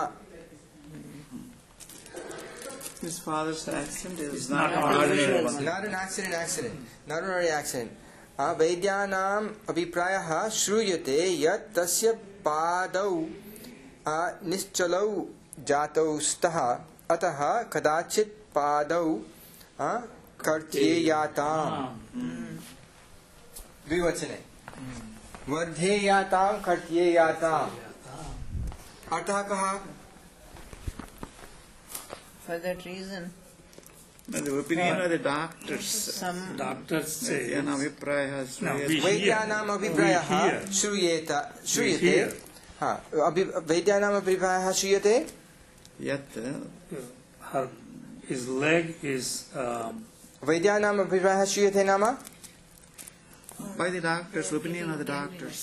His father's accident is not not ordinary ordinary one. one. not an accident accident not an ordinary accident uh, वैद्यानाम् अभिप्रायः श्रूयते यत् तस्य पादौ uh, निश्चलौ जातौ स्तः अतः कदाचित् पादौ uh, कर्त्येयाताम् द्विवचने वर्धेयाताम् कर्त्येयाताम् अर्थः कः For that reason, But the opinion of the doctors. some doctors say An abhipraya no we श्रूयते. वैद्यानाम् अभिप्रायः We hear. श्रूयेत श्रूयते hear. हा अभि- वैद्यानाम् अभिप्रायः श्रूयते Yet her his leg is um, वैद्यानाम् अभिप्रायः श्रूयते नाम by the doctors, opinion of the doctors.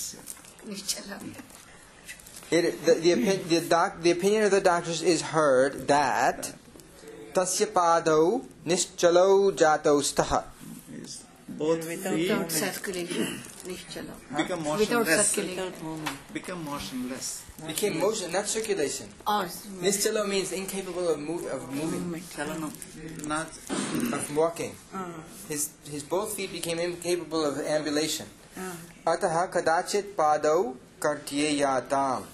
It, the, the, opi- the, doc, the opinion of the doctors is heard that tasya padau nischalo jatau stah Is both Without feet Without circulation, nischala. become Without motionless. circulation. Become motionless. became motion, not circulation. Or Nischalo means incapable of, move, of moving, Chalanam. Not of walking. His, his both feet became incapable of ambulation. Ataha kadachit padau kartyeyatam.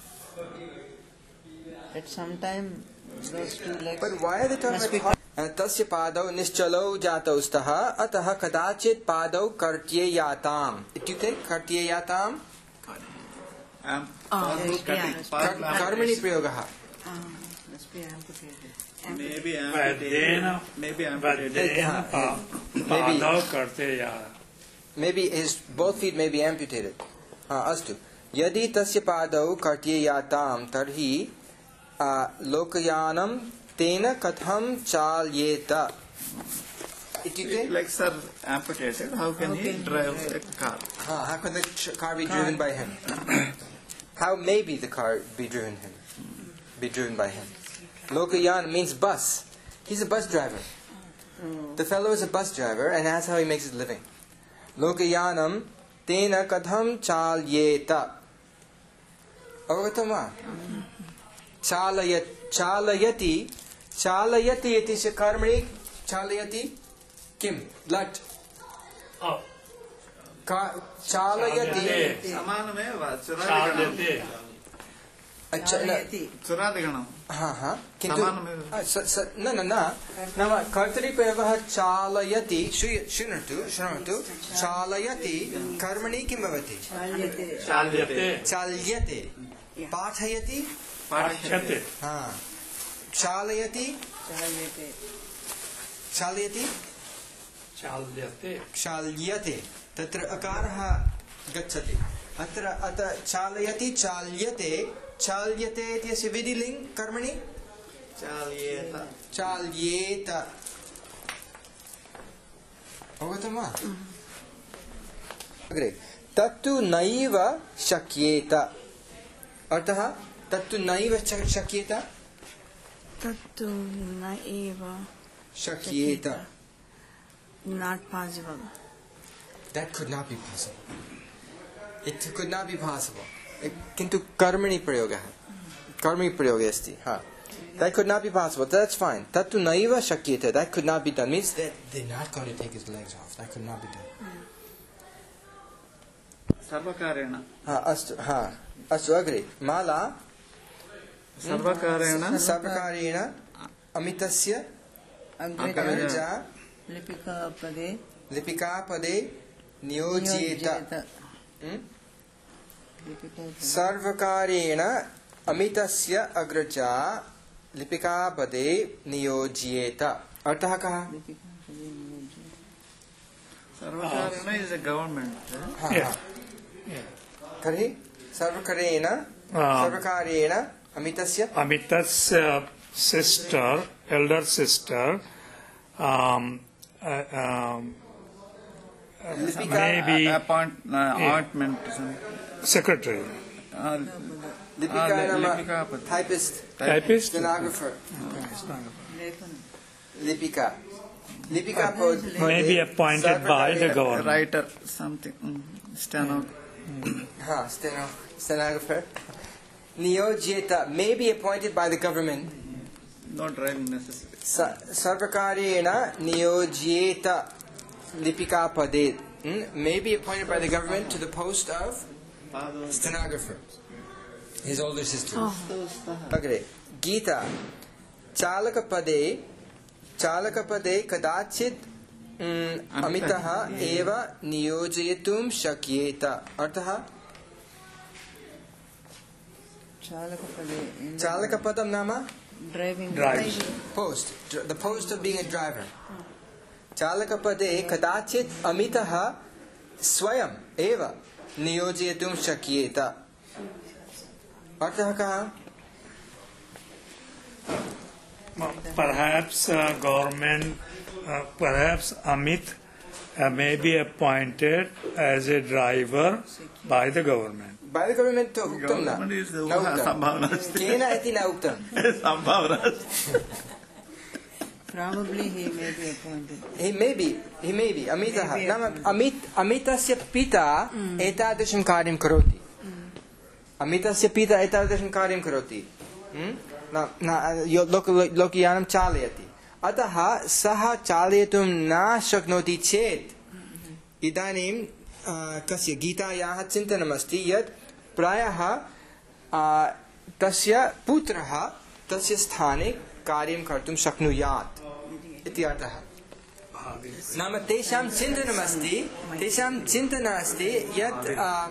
at some time those two legs But why are they talking must be about तस्य पादौ निश्चलौ जातौ स्तः अतः कदाचित् पादौ कर्त्येयाताम् इत्युक्ते कर्त्येयाताम् am Ah, possible yes, cutting. yes. Possible कर्मणि प्रयोगः must be amputated. Maybe Vadena amputated. Maybe amputated. Vadena pa Padau karte ya maybe his both feet may be amputated uh, अस्तु यदि तस्य पादौ कर्त्येयाताम् तर्हि uh, लोकयानं तेन कथं चाल्येत Ityukte? Like sir amputated, how can he drive a car? Ah, how can the ch- car be driven by him? How may be the car be driven him? Be driven by him? Lokayana means bus. He's a bus driver. The fellow is a bus driver, and that's how he makes his living. Lokayanam tena katham chalyeta. Avagatam va? Chalayat chalayati chalayati iti se karmani chalayati kim lat Oh. Ka, chalayati Samanameva, Chalyate. Acha na Churadiganam. ha ha kintu Samanameva. ah, sa, sa, na na na nama kartari payavah chalayati shrunatu shrunatu chalayati karmani kim bhavati Chalyate. chalyate pathayati Pashyate. ha chalayati chalayati Chalyate. chalyate tatra akarah gacchati atra ata chalayati chalyate chalyate ityasya vidiling karmani Chalyeta. chalyeta avagatam va agre tattu naiva shakyeta artha tattu naiva shakyeta Tattu naiva shakyeta not possible. that could not be possible it could not be possible किंतु कर्मणि प्रयोगः कर्मणि प्रयोगे अस्ति ha that could not be possible that's fine tattu naiva shakyeta that could not be done means that they're not going to take his legs off that could not be done Sarvakarena. ha astu ha astu agre mala Sarvakarena. sarvakarena amitasya agrja Lipika पदे lipika pade niyogyeta सर्वकारेण अमितस्य अग्रजा लिपिकापदे नियोज्येत अर्थः कः Sarvakarena is a government. हाँ, Yeah. हाँ। Yeah. तर्हि सर्वकारेण सर्वकारेण अमितस्य Amita's uh, sister, elder sister, um, uh, um, Lipika maybe Appoint, uh, appointment. secretary, Uh, Lipika Ah, नाम लिपिका पद- typist typist. stenographer लेखन लिपिका लिपिका पद May be appointed by the government. writer, something. Mm, steno. हाँ steno stenographer नियोज्येत may be appointed by the government Not driving necessary. सर्वकारेण नियोज्येत लिपिका पदे may be appointed by the government to the post of stenographer his older sister agre Gita chalaka pade chalaka pade kadachit amitah eva niyojayatum shakyeta artha चालक पदे chalaka padam nama driving Drive. post dr- the post of being a driver chalaka pade kadachit amitah swayam eva niyojayatum shakyeta artha kaha Perhaps uh, government, uh, perhaps Amit uh, may be appointed as a driver by the government. by the government to uktam na Government is the na uktam Sambhavana asti. kena iti na uktam Sambhavana asti. Probably he may be appointed. he may be he may be amitah Maybe nama amit amitasya pita etadasham karyam karoti amitasya pita etadasham karyam karoti na na lokayanam chalayati atah sah chalayatum na shaknoti chet idanim kasya गीतायाः चिन्तनमस्ति यत् प्रायः तस्य पुत्रः तस्य स्थाने कार्यं कर्तुं शक्नुयात् इति अर्थः नाम तेषां चिन्तनमस्ति तेषां चिन्तनम् अस्ति यत्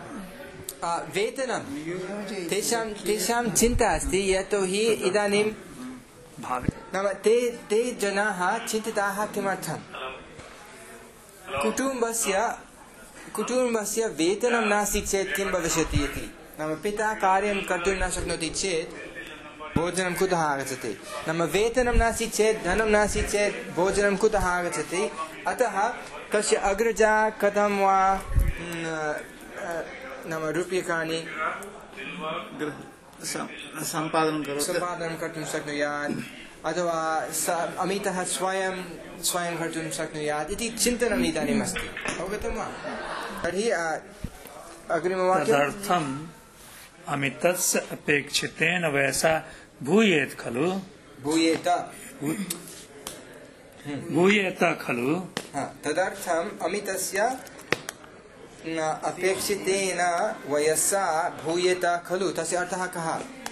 वेतनं तेषां तेषां चिन्ता अस्ति यतोहि इदानीं नाम ते ते जनाः चिन्तिताः किमर्थं कुटुम्बस्य कुटुम्बस्य वेतनं नास्ति चेत् किं भविष्यति इति नाम पिता कार्यं कर्तुं न शक्नोति चेत् भोजनं कुतः आगच्छति नाम वेतनं नास्ति चेत् धनं नास्ति चेत् भोजनं कुतः आगच्छति अतः तस्य अग्रजा कथं वा नाम रूप्यकाणि सम्पादनं करोति सम्पादनं कर्तुं शक्नुयात् अथवा अमितः स्वयं स्वयं कर्तुं शक्नुयात् इति चिन्तनम् इदानीम् अस्ति अवगतं वा तर्हि अग्रिमवाक्यं तदर्थम् अमितस्य अपेक्षितेन वयसा भूयेत खलु भूयेत भूयेत खलु तदर्थम् अमितस्य अपेक्षितेन वयसा भूयेत खलु तस्य अर्थः कः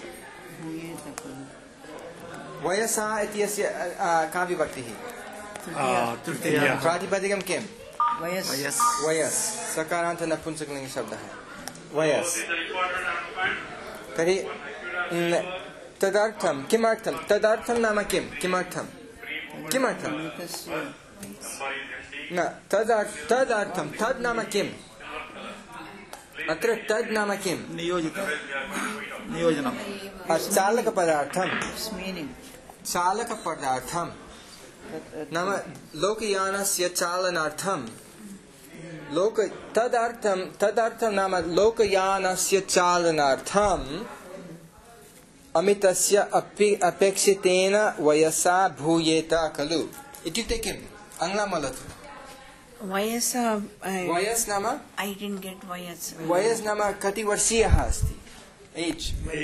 वयसा इत्यस्य का विभक्तिः प्रातिपदिकं किं वयस् वयस् सकारान्त नपुंसकलिङ्ग शब्दः वयस् तर्हि तदर्थं किमर्थं तदर्थं नाम किं किमर्थं किमर्थं न तदर्थं तद् नाम किम् अत्र तद् नाम किं नियोजितं नियोजनं चालकपदार्थं meaning चालकपदार्थं नाम लोकयानस्य चालनार्थं लोक तदर्थं तदर्थं नाम लोकयानस्य चालनार्थं अमितस्य अपि अपेक्षितेन वयसा भूयेत खलु इत्युक्ते किम् आङ्ग्लं वदतु वयसा वयस् नाम I didn't get वयस् वयस् नाम कति वर्षीयः अस्ति एज्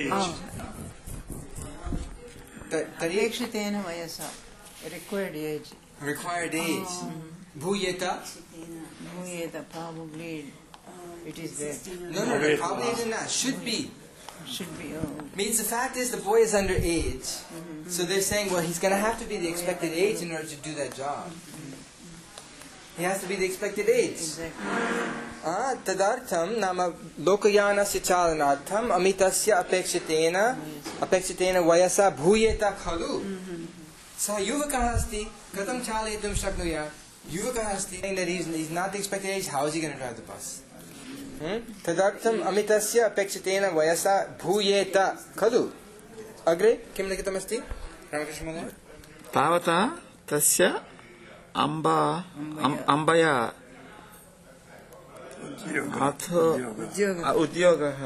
तर्हि अपेक्षितेन वयसा required age required age भूयेत भूयेत probably it is there no no no probably it is not should be should be oh. means the fact is the boy is under age so they're saying well he's going to have to be the expected age in order to do that job he has to be the expected age Exactly. ah tadartham nama lokayanasya chalanartham amitashya apekshitena apekshitena vayasa bhuyeta khalu sa yuvakah asti katham chalayitum shaknuyat yuvakah asti saying that he's, he's not the expected age how is he going to drive the bus तदर्थम् अमितस्य अपेक्षितेन वयसा भूयेत खलु अग्रे किं लिखितमस्ति रामकृष्ण महोदय तावता तस्य अम्बा अम्बया अथो उद्योगः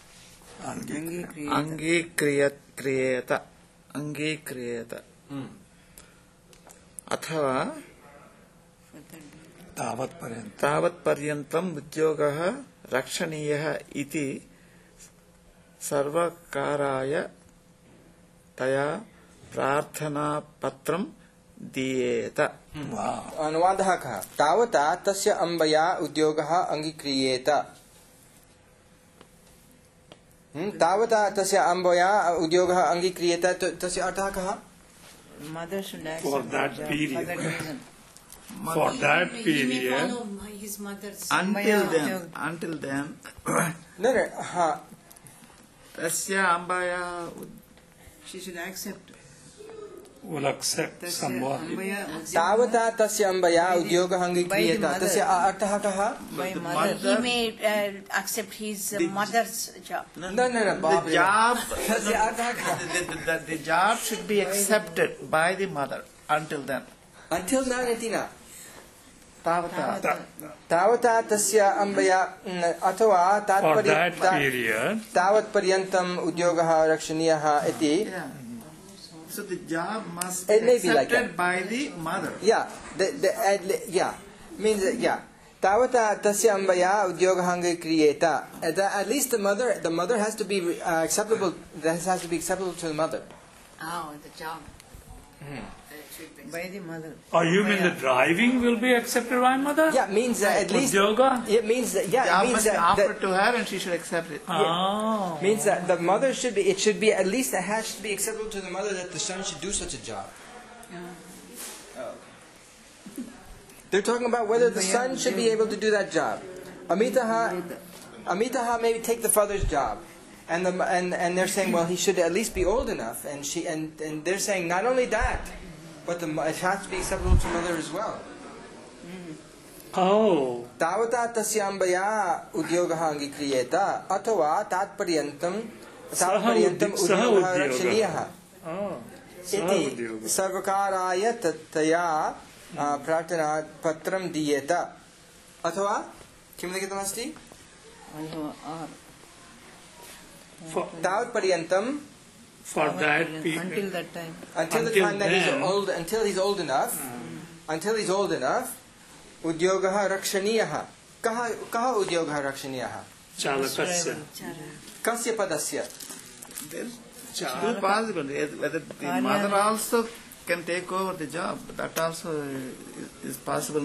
अङ्गीक्रियेत अङ्गीक्रियेत अथवा तावत्पर्यन्तम् उद्योगः रक्षणीयः इति सर्वकाराय तया प्रार्थनापत्रं दीयेत अनुवादः कः तावता तस्य अम्बया उद्योगः अङ्गीक्रियेत तावता तस्य अम्बया उद्योगः अङ्गीक्रियेत तस्य अर्थः कः mother should accept For that the job period. for that reason. For that He may period, follow his mother's until then until then no no ha तस्य अम्बया She should accept. will accept somewhat. तावता तस्य अम्बया उद्योगः अङ्गीक्रियेत तस्य अर्थः कः By The mother. he may uh, accept his uh, mother's job. no no no the job तस्य अर्थः कः the, the, the job should be accepted by the mother until then until now इति न तावता तावता तस्य अम्बया अथवा For that तात्पर्य period, तावत्पर्यन्तम् उद्योगः रक्षणीयः इति yeah. So the job must It be may be like accepted that. by the mother. yeah the, the, yeah means yeah तावता तस्य अम्बया उद्योगः अङ्गीक्रियेत at least the mother the mother has to be uh, acceptable that has to be acceptable to the mother Oh, the job. By the mother. or you mean the driving will be accepted by mother? yeah means uh, at least Udyoga? it means that, yeah Job it means must be that, offered that to her and she should accept it. Oh. means that the mother should be it should be at least it has to be acceptable to the mother that the son should do such a job they're talking about whether the son should be able to do that job amitaha amitaha maybe take the father's job and the and and they're saying well he should at least be old enough and she and and they're saying not only that but the it has to be acceptable to mother as well Oh. तावता तस्य अम्बया उद्योगः अङ्गीक्रियेत अथवा तात्पर्यन्तं तात्पर्यन्तम् उद्योगः रक्षणीयः Oh. इति सर्वकाराय तया प्रार्थना पत्रं दीयेत अथवा किं लिखितमस्ति तावत् पर्यन्तं For that people, until that time. until the Until time that he's then. old until he's old enough until he's old enough उद्योगः रक्षणीयः कः कः उद्योगः रक्षणीयः चालकस्य कस्य पदस्य There's two possible. Whether the mother also can take over the job, that also is, is possible.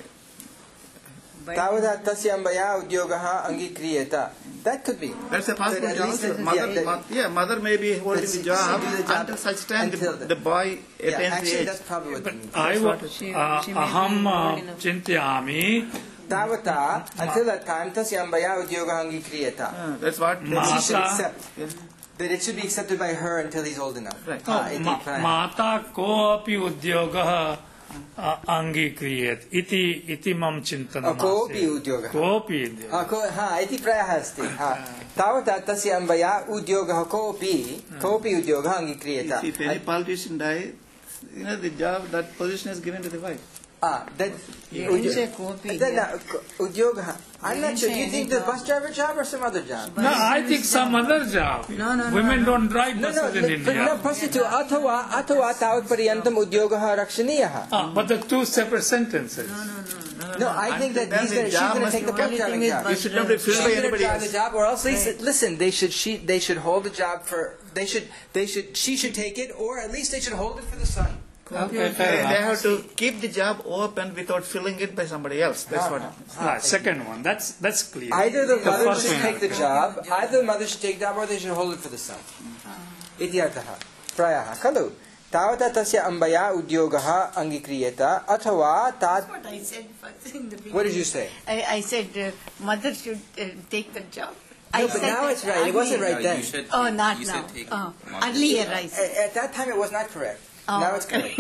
तावता तस्य अम्बया उद्योगः अङ्गीक्रियेत that could be That's a possibility At least also. that- Mother, yeah, that- mo- yeah, mother may be holding That's- the job she do the job until such time until the, the- the boy yeah, attains the actually age. that's probably what it means. I wa- She- uh, she may be अहं old enough. चिन्तयामि तावता until that time तस्य अम्बया उद्योगः अङ्गीक्रियेत Ah, that's what. that she should Mata- accept Yeah. that it should be accepted by her until he's old enough Right. Ah, इति मा- प्रायः। माता कोऽपि उद्योगः अ, अङ्गीक्रियेत् इति इति मम चिन्तनं कोऽपि उद्योगः कोऽपि हा, को- हा, इति प्रायः अस्ति हा। तावता तस्य अम्बया उद्योगः कोऽपि कोऽपि उद्योगः अङ्गीक्रियेत See, if any politician dies, you know, the job, that position is given to the wife. Ah, that You didn't say kopi. that- that- udyogah. I'm not sure. You think the bus driver job or some other job? No, I think some other job. No, no, no, Women no. don't drive No, no, buses in but no, India. pasittu athava athava tavat paryantam udyogah rakshaniyah. Ah, but the two separate sentences. No, I think that Then he's the gonna, she's job gonna must take the be bus only driving thing is job. bus You should not be She's filled by gonna anybody drive the else. job, or else listen, listen. They should she they should hold the job for they should they should she should take it, or at least they should hold it for the son. Okay, They, fair they enough. have to keep the job open without filling it by somebody else. That's what. Ah, second one. That's that's clear. Either the mother first should one. take the job, either the mother should take the job, or they should hold it for the son. इति अर्थः प्रायः खलु तावता तस्य अम्बया उद्योगः अङ्गीक्रियेत अथवा तात् What I said first in the beginning. What did you say? I, I said uh, mother should uh, take the job. I No, but said now that it's right. It wasn't earlier. right No, then. you said Oh, take- not you now. said take Oh, mother. earlier I At, said. at that time it was not correct. Oh. Now it's correct.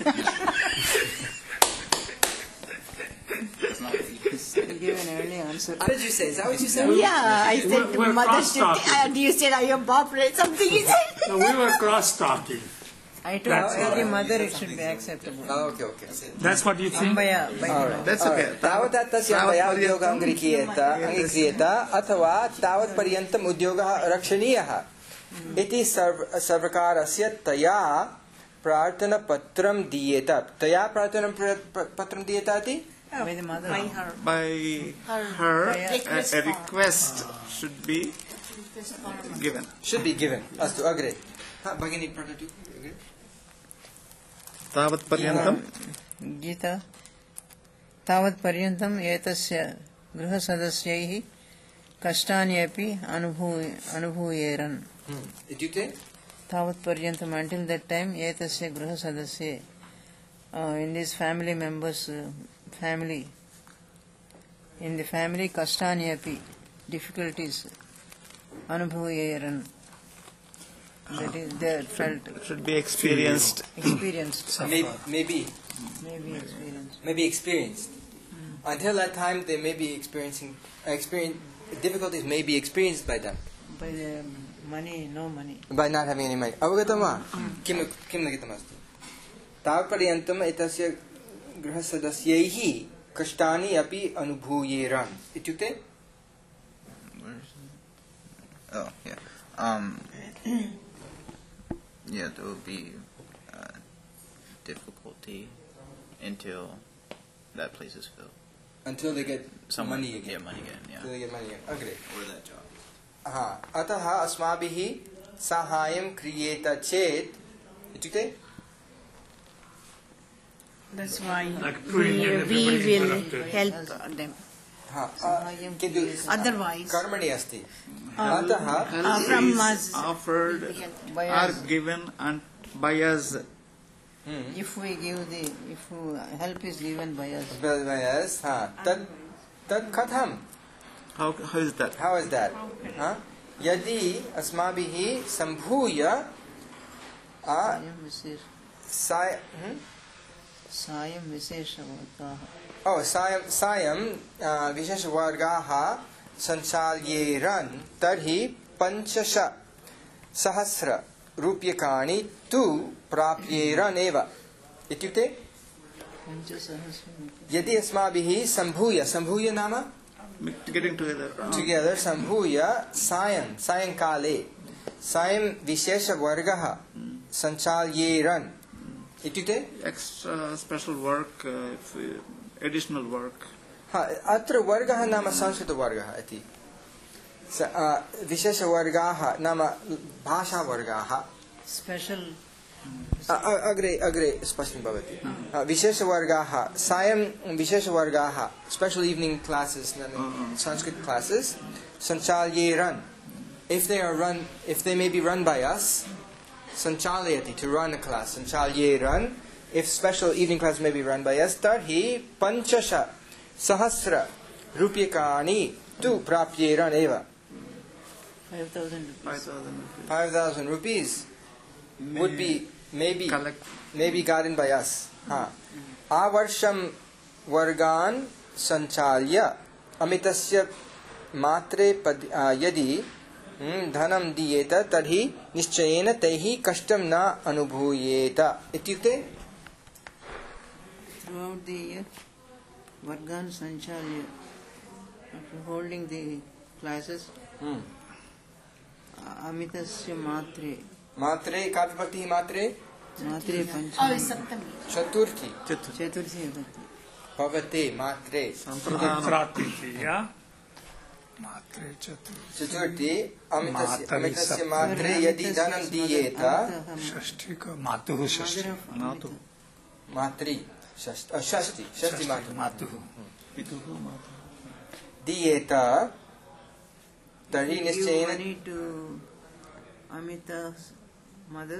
That's not what you said. Give an early answer. What did you say? Is that what you said? Yeah, I said We're- we're mother should. cross-talking. And you said I am Bob-Ray, something you said. No, we were cross-talking. I told That's for all the right. mother it should be acceptable. Oh, okay, okay. That's what you think? Ambaya, by All the right. That's All okay. right. तावता तस्य अम्बया उद्योगः अङ्गीक्रियेत अङ्गीक्रियेत अथवा तावत् पर्यन्तम् उद्योगः रक्षणीयः इति सर्व सर्वकारस्य तया प्रार्थनापत्रं दीयेत तया प्रार्थनापत्रं दीयेत इति by the mother. By her. By Her her, a, request a form. request should be given. should be given अस्तु अग्रे हा, भगिनी पठतु अग्रे तावत् पर्यन्तं गीता तावत् पर्यन्तम् एतस्य गृहसदस्यैः कष्टानि अपि अनुभूय अनुभूयेरन् इत्युक्ते तावत् पर्यन्तम् until that time एतस्य गृहसदस्ये uh, in this family members uh, family in the family कष्टानि अपि difficulties अनुभूयेरन् that is they felt should be experienced. experienced maybe maybe maybe experienced maybe experienced until that time they may be experiencing experience difficulties may be experienced by them by the money no money by not having any money अवगतं वा किं किं लिखितमस्ति तावत्पर्यन्तम् एतस्य गृहसदस्यैः कष्टानि अपि अनुभूयेरन् इत्युक्ते Oh, yeah. Um, yeah, there will be uh, difficulty until that place is filled. until they get Some money Yeah, again money again, yeah. until they get money again अग्रे Or that job. हा अतः अस्माभिः साहाय्यं क्रियेत चेत् इत्युक्ते That's why Like we, doing we everybody will interrupted. help them. हा अ, किन्तु Otherwise, कर्मणि अस्ति अतः uh, from Is us, offered by are us given and by us. if we give the if we, help is given by us yes हा तत् तत् कथं How, how is that? how is that हा यदि अस्माभिः सम्भूय आ, सायं विशेष साय हम्म? सायं विशेषवर्गाः ओ सायं सायं आ, विशेषवर्गाः सञ्चाल्येरन् तर्हि पञ्चश सहस्र रूप्यकाणि तु प्राप्येरन् एव इत्युक्ते यदि अस्माभिः सम्भूय सम्भूय नाम getting together. together सम्भूय सायं सायंकाले सायं विशेषवर्गः सञ्चाल्येरन् इत्युक्ते Extra special work, uh, if we- additional work. हा अत्र वर्गः नाम संस्कृतवर्गः इति स- अ, विशेषवर्गाः नाम भाषावर्गाः Special. अ- अ- अग्रे अग्रे स्पष्टं भवति अ, विशेषवर्गाः सायं विशेषवर्गाः special evening classes Sanskrit classes सञ्चाल्येरन् if they are run if they may be run by us sanchalayati to run a class sanchalyeran if special evening class may be run by us tarhi panchasha sahasra rupyakani tu prapyeran eva Five thousand Five rupees. thousand rupees. five thousand rupees would be maybe Collect. maybe gotten by us ha avarsham vargan sanchalya amitasya matre pad, uh, yadi धनं दीयेत तर्हि निश्चयेन तैः कष्टं न अनुभूयेत इत्युक्ते Throughout the year, Vargan Sanchalya, after holding the classes, hmm. Amitasya Matre, मात्रे का विभक्तिः मात्रे Matre Oh, Panchami, Saptami. चतुर्थी Chaturthi Vibhakti. भवते मात्रे तृतीया मात्रे चतुर्थी चतुर्थी अमितस्य मातरि अमितस्य सप्तमी। मात्रे यदि धनं दीयेत षष्ठी का मातुः षष्ठी Mother मातृ षष्ठी अ, षष्ठी षष्ठी मातृ मातुः दीयेत तर्हि give निश्चयेन money to Amita's mother,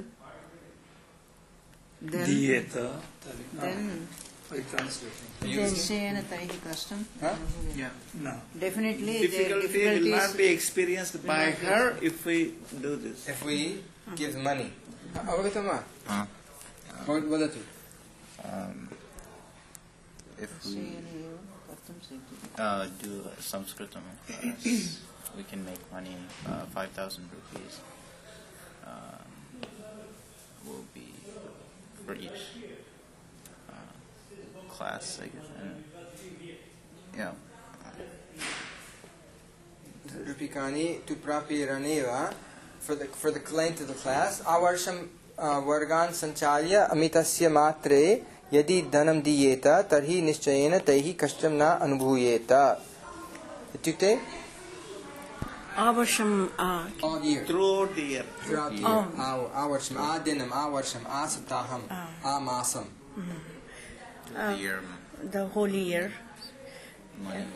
then, दीयेत then Nischayena Taihi Kastam. Huh? Yeah. no Definitely, their Difficulty will not be difficulties. experienced by her if we do this. if we give money अवगतं वा Huh? वद- वदतु Um, if we Nischayena eva kartum shakyate. uh, do Sanskritam class, we can make money. Uh, Five thousand rupees um, will be for each uh, class, I guess. And, yeah. रूप्यकाणि तु प्राप्येरनेव for the for the length of the class avarsham uh, vargan sanchalya amitasya matre यदि धनं दीयेत तर्हि निश्चयेन तैः कष्टं न अनुभूयेत इत्युक्ते Avarsham. Uh, all year Throughout the year. throughout the year Oh. avarsham adinam avarsham asaptaham amasam The year the whole year money.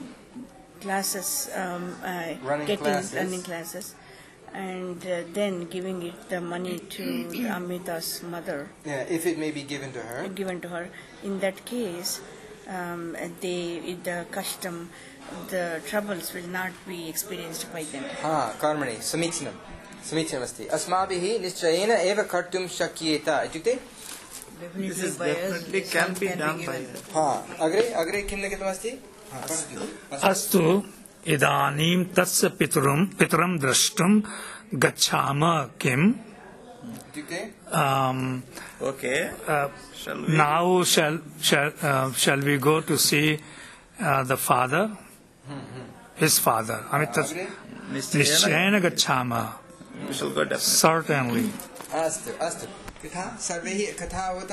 classes, um, uh, Running getting classes. running classes, and uh, then giving it the money to Amita's mother, yeah if it may be given to her given to her. In that case, um, they the custom, the troubles will not be experienced by them. हा कर्मणि समीचीनं समीचीनमस्ति अस्माभिः निश्चयेन एव कर्तुं शक्येत इत्युक्ते This Definitely is by us, definitely this can one be can done be by given. her. हा अग्रे अग्रे किं लिखितमस्ति हा, पठतु। अस्तु इदानीं तस्य पितरं पितरं द्रष्टुं गच्छाम किम् इत्युक्ते um, Okay. uh, Shall we? now shall shall uh, shall we go to see uh, the father, his father? I mean, tas- अग्रे निश्चयेन गच्छामः. We shall go definitely. Certainly. अस्तु अस्तु कथा सर्वैः कथा होता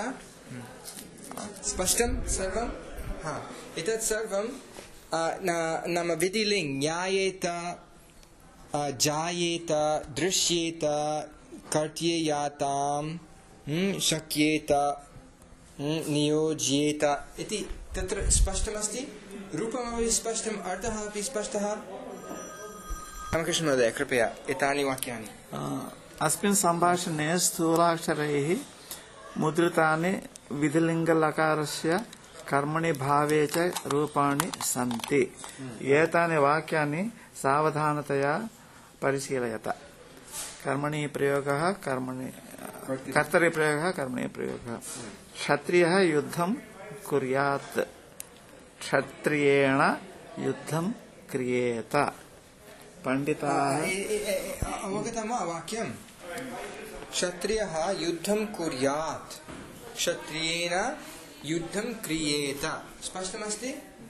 स्पष्टं सर्वं हा एतत् सर्वं अ, न- नाम विधिलिङ्ग् न्यायेत अ, जायेत दृश्येत कर्त्येयातां हम्म, शक्येत हम्म, नियोज्येत इति तत्र स्पष्टमस्ति रूपमपि स्पष्टम् अर्थः अपि स्पष्टः रामकृष्णमहोदय कृपया एतानि वाक्यानि अस्मिन् सम्भाषणे स्थूलाक्षरैः मुद्रितानि विधिलिङ्गलकारस्य कर्मणि भावे च रूपाणि सन्ति एतानि वाक्यानि सावधानतया परिशीलयत कर्मणि प्रयोगः कर्मणि कर्तरि प्रयोगः कर्मणि प्रयोगः क्षत्रियः युद्धं कुर्यात् क्षत्रियेण युद्धं क्रियेत पंडिताः अवगतं वा वाक्यं क्षत्रियः युद्धं कुर्यात् क्षत्रियेण युद्धं क्रियेत स्पष्टमस्ति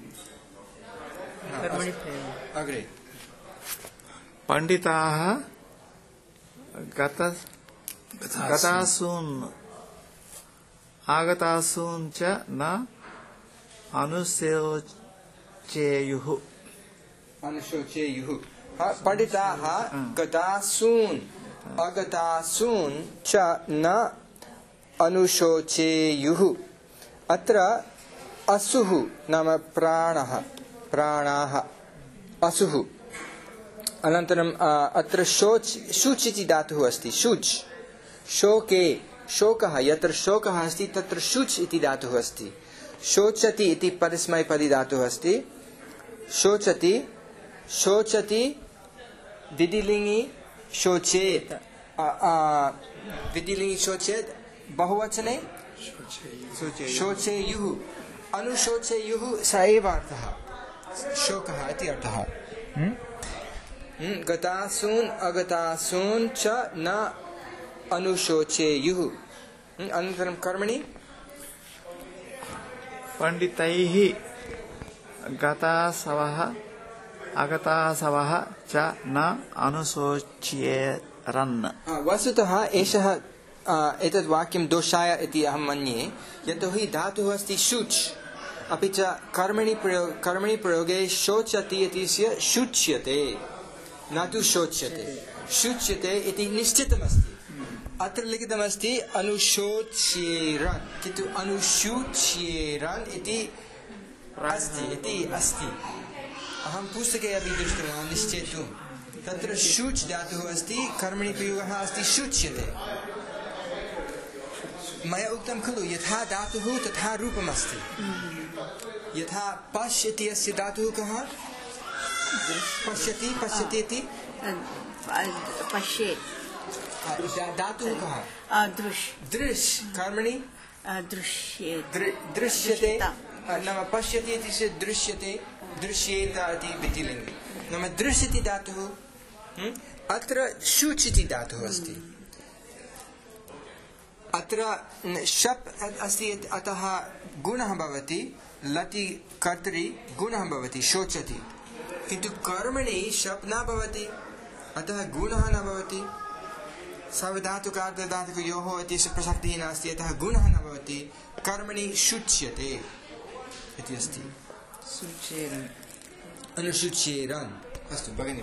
कर्मणि प्रयोगः अग्रे पंडिताः गत गतासून् आगतासून् च न अनुशोचेयुः अनुशोचेयुः पंडिताः गतासून् अगतासून् च न अनुशोचेयुः अत्र असुः नाम प्राणः प्राणाः असुः अनन्तरं अत्र शोच शुच् इति धातुः अस्ति शुच् शोके शोकः यत्र शोकः अस्ति तत्र शुच् इति धातुः अस्ति शोचति इति परस्मैपदी धातुः अस्ति शोचति शोचति विधिलिङ्गि शोचेत् विधिलिङ्गि शोचेत् बहुवचने शोचेयुः अनुशोचेयुः स एव अर्थः शोकः इति अर्थः गतासून् अगतासून् च न अनुशोचेयुः अनन्तरं कर्मणि पंडितैः गतासवः आगतासवः च न अनुशोच्येरन् वस्तुतः एषः एतद् वाक्यं दोषाय इति अहं मन्ये यतोहि धातुः अस्ति शुच् अपि च कर्मणि प्रयोग कर्मणि प्रयोगे शोचति इत्यस्य शुच्यते न तु शोच्यते शुच्यते इति निश्चितमस्ति अत्र लिखितमस्ति अनुशोच्येरन् किन्तु अनुशुच्येरन् इति अस्ति इति अस्ति अहं पुस्तके अपि दृष्टवान् निश्चेतुं तत्र शुच् धातुः अस्ति कर्मणि प्रयोगः अस्ति शुच्यते मया उक्तं खलु यथा धातुः तथा रूपमस्ति यथा पश् इति अस्य धातुः कः पश्यति पश्यति इति पश्येत् धातुः कः दृश् दृश् कर्मणि दृश्येत् दृश्यते नाम पश्यति इति से दृश्यते दृश्येत इति विधिलिङ्गि नाम दृश् इति धातुः अत्र शुच् इति धातुः अस्ति अत्र शप् अस्ति अतः गुणः भवति लति कर्तरि गुणः भवति शोचति किन्तु कर्मणि शप् न भवति अतः गुणः न भवति सार्वधातुकार्धधातुकयोः इत्यस्य प्रसक्तिः नास्ति अतः गुणः न भवति कर्मणि शुच्यते इति अस्ति अनुशुच्येरन् अस्तु भगिनि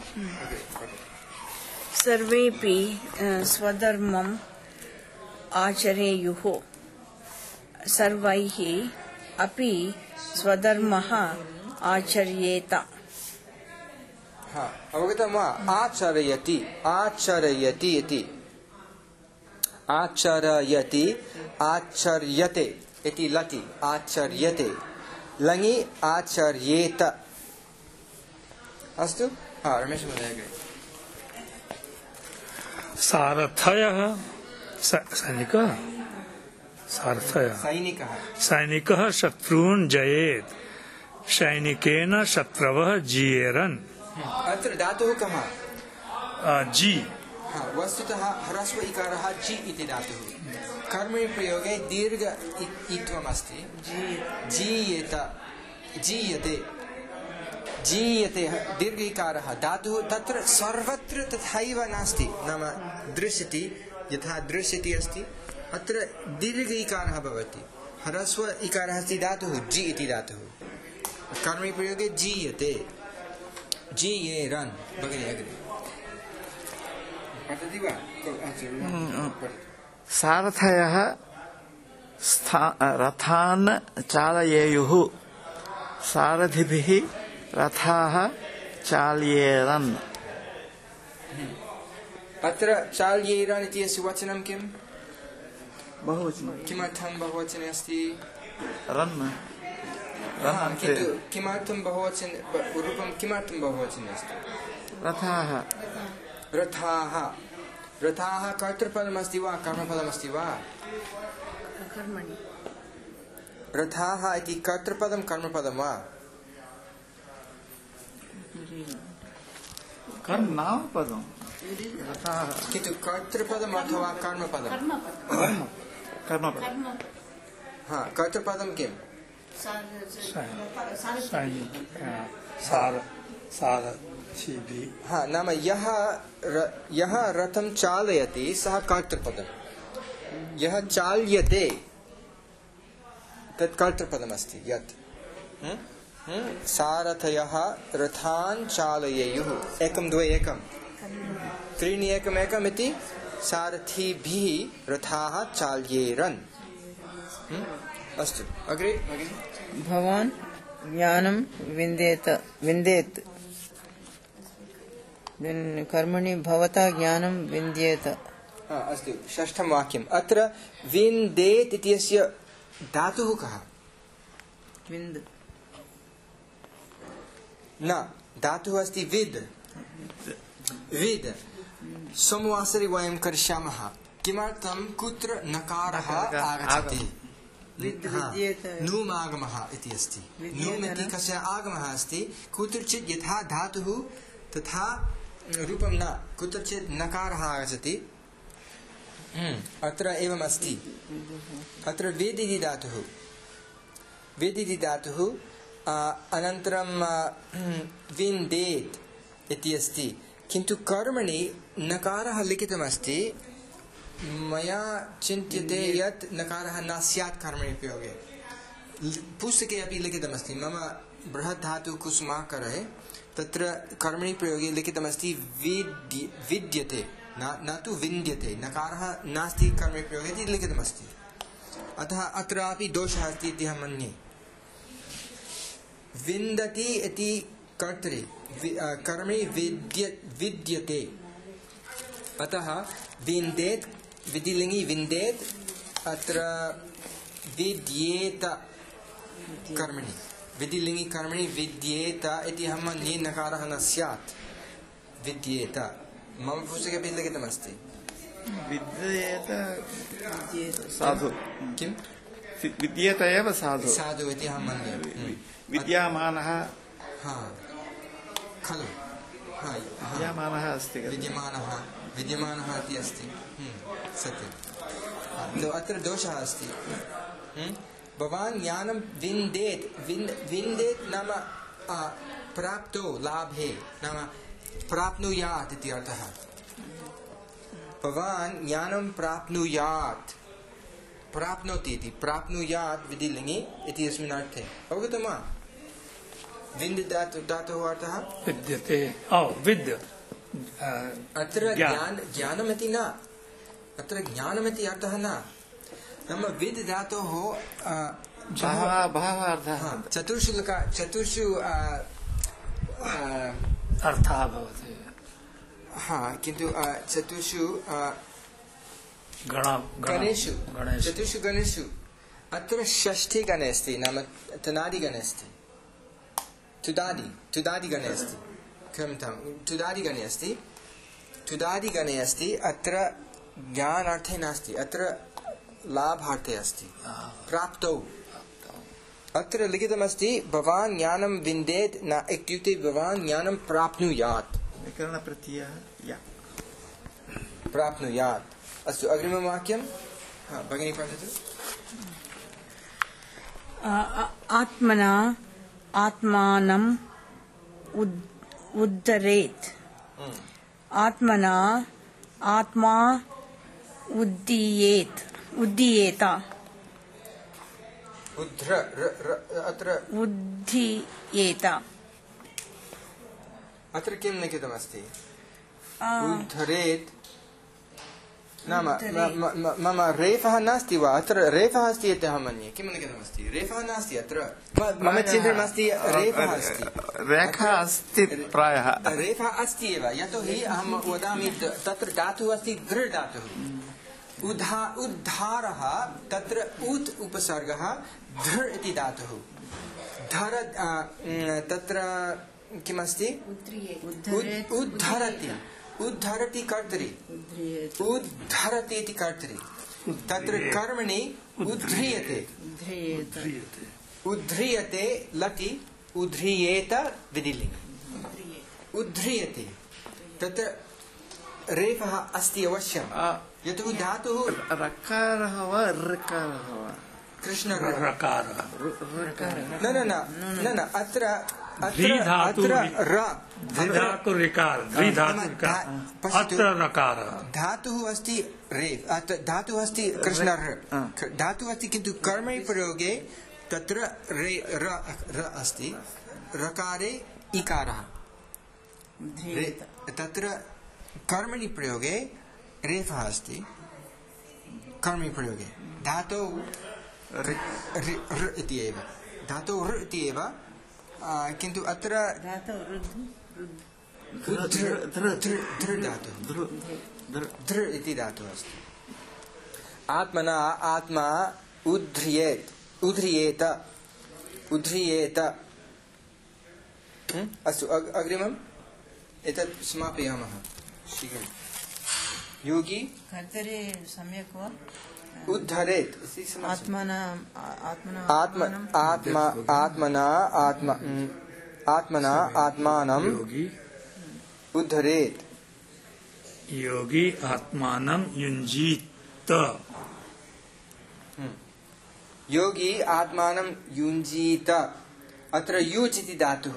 सर्वेपि स्वधर्मम् आचरेयुः सर्वैः अपि स्वधर्मः आचर्येत अवगतं वा आचरयति आचरयति इति आचरयति आचर्यते इति लति आचर्यते लङि आचर्येत अस्तु हा रमेश महोदय सारथयः सैनिकः सारथयः सैनिकः सैनिकः शत्रून् जयेत् सैनिकेन शत्रवः जीयेरन् अत्र धातुः कः जी वस्तुतः ह्रस्व इकारः जी इति धातुः कर्मणि प्रयोगे दीर्घ इत्वम् अस्ति जीयेत जीयते जीयते दीर्घ इकारः धातुः तत्र सर्वत्र तथैव नास्ति नाम दृश्यति यथा दृश्यति अस्ति अत्र दीर्घ इकारः भवति ह्रस्व इकारः अस्ति धातुः जी इति धातुः कर्मणि प्रयोगे जीयते जीयेरन् भगिनी अग्रे पठति वा सारथयः रथान् चालयेयुः सारथिभिः रथाः चालयेरन् अत्र चालयेरन् इत्यस्य वचनं किं बहुवचनं किमर्थं बहुवचने अस्ति रन् किन्तु किमर्थं बहुवचने रूपं किमर्थं बहुवचने अस्ति रथाः रथाः रथाः कर्तृपदमस्ति वा कर्मपदमस्ति वा कर्मणि रथाः इति कर्तृपदं कर्मपदं वा कर्मपदं किन्तु कर्तृपदम् अथवा कर्मपदं कर्मपदं हा कर्तृपदं किं सार सारथिभिः हा नाम यः र- यः रथं चालयति सः कर्तृपदं यः चाल्यते तत् कर्तृपदमस्ति यत् हम्म? हम्म? सारथयः रथान् चालयेयुः एकं द्वे एकं त्रीणि एकम् एकम् इति सारथिभिः रथाः चाल्येरन् हम्म? अस्तु अग्रे भगिनि भवान् ज्ञानं विन्देत विन्देत् विन्- कर्मणि भवता ज्ञानं विन्द्येत हा, अस्तु षष्ठं वाक्यम् अत्र विन्देत् इत्यस्य धातुः कः विन्द् न धातुः अस्ति विद् विद् सोमवासरे वयं करिष्यामः किमर्थं कुत्र नकारः आगच्छति विद् हा, विद्येत नूमागमः इति अस्ति विद्येत नूम् इति न? कस्य आगमः अस्ति कुत्रचित् यथा धातुः तथा रूपं न कुत्रचित् नकारः आगच्छति हम्म, अत्र एवम् अस्ति अत्र वेद् इति धातुः वेद् इति धातुः आ, अनन्तरं आ, विन्देत् इति अस्ति किन्तु कर्मणि नकारः लिखितमस्ति मया चिन्त्यते यत् नकारः न स्यात् कर्मणि प्रयोगे लि- पुस्तके अपि लिखितमस्ति मम बृहत् धातुः कुसुमाकरे तत्र कर्मणि प्रयोगे लिखितमस्ति विद्य विद्यते न न तु विन्द्यते नकारः नास्ति कर्मणि प्रयोगे इति लिखितमस्ति अतः अत्रापि दोषः अस्ति इति अहं मन्ये विन्दति इति कर्तरि वि- अ, कर्मणि विद्य विद्यते अतः विन्देत् विधिलिङ्गि विन्देत् अत्र विद्येत कर्मणि विधिलिङ्गि कर्मणि विद्येत इति अहं मन्ये नकारः न स्यात् विद्येत मम पुस्तके अपि लिखितमस्ति विद्येत साधु किं विद्येत एव साधु साधु इति अहं मन्ये हम्म। विद्यामानः हा खलु हा हा विद्यामानः अस्ति खलु। विद्यमानः विद्यमानः इति अस्ति हम्म, सत्यं हा, तो अत्र दोषः अस्ति हम्म, भवान् ज्ञानं विन्देत् विन् विन्देत् नाम आ, प्राप्तो लाभे नाम प्राप्नुयात् इति अर्थः भवान् ज्ञानं प्राप्नुयात् प्राप्नोति इति प्राप्नुयात् विधिलिङ्गि इति अस्मिन् अर्थे अवगतं वा विन्द् धातु धातुः अर्थः विद्यते ओ विद् अ, अत्र ज्ञान। ज्ञान ज्ञानमिति न अत्र ज्ञानमिति अर्थः न नाम विद् धातोः अ, बहवः बहवः अर्थाः हा, सन्ति। चतुर्षु लका- चतुर्षु अ, अ, अर्थः भवति हा किन्तु अ, चतुर्षु अ, गण गणेषु गणेषु चतुर्षु गणेषु अत्र षष्ठी गणे अस्ति नाम तनादि गणे अस्ति तुदादि तुदादि गणे अस्ति क्षम्यतां तुदादि गणे अस्ति तुदादि गणे अस्ति अत्र ज्ञानार्थे नास्ति अत्र लाभार्थे अस्ति प्राप्तौ अत्र लिखितमस्ति भवान् ज्ञानं विन्देत् न इत्युक्ते भवान् ज्ञानं प्राप्नुयात् विकरणप्रत्ययः या प्राप्नुयात् अस्तु अग्रिमं वाक्यं हा भगिनी पठतु आत्मना आत्मानम् उद्- उद्धरेत् आत्मना आत्मा उद्दीयेत् उद्दीयेत उद्ध्र र- र- अत्र उद्धीयेत अत्र किं लिखितमस्ति आ, उद्धरेत् नाम म- म- म- मम रेफः नास्ति वा अत्र रेफः अस्ति इति अहं मन्ये किं लिखितमस्ति रेफः नास्ति अत्र म- मम चिन्तनमस्ति रेफः अस्ति रेखा अस्ति प्रायः रेफः अस्ति एव यतोहि अहं वदामि त- तत्र धातुः अस्ति दृढ धातुः उद्धा उद्धारः तत्र उत् उपसर्गः धृ इति धातुः धर अ, म्, तत्र किमस्ति उद्- उद्धरति उद्धरति कर्तरि उद्ध्रियेत् उद्धरति इति कर्तरि तत्र कर्मणि उद्ध्रियते उद्ध्रियेत उद्ध्रियते लटि उद्ध्रियेत विधिलिङ्गि उद्ध्रियते तत्र रेफः अस्ति अवश्यम् आ, यतोहि धातुः रकारः वा ऋकारः वा कृष्ण रकारः न न न न न अत्र द्विधातु अत्र र द्विधातु ऋकार द्विधातु ऋकार अत्र रकारः धातुः अस्ति रे अत्र धातुः अस्ति कृष्ण धातुः अस्ति किन्तु कर्मणि प्रयोगे तत्र रे र र अस्ति रकारे इकारः तत्र कर्मणि प्रयोगे रेफः अस्ति कर्मणि प्रयोगे धातौ ऋ इति एव धातौ ऋ इति एव किन्तु अत्र धृ इति धातुः अस्ति आत्मना आत्मा उद्ध्रियेत् उद्ध्रियेत उद्ध्रियेत अस्तु अग्रिमम् एतत् समापयामः शीघ्रं योगी कर्तरि सम्यक् वा उद्धरेत् आत्मना आत्मना आत्मा आत्मा आत्मना आत्मा आत्मना आत्मानं उद्धरेत् योगी आत्मानं युञ्जीत योगी आत्मानं युञ्जीत अत्र युज् इति धातुः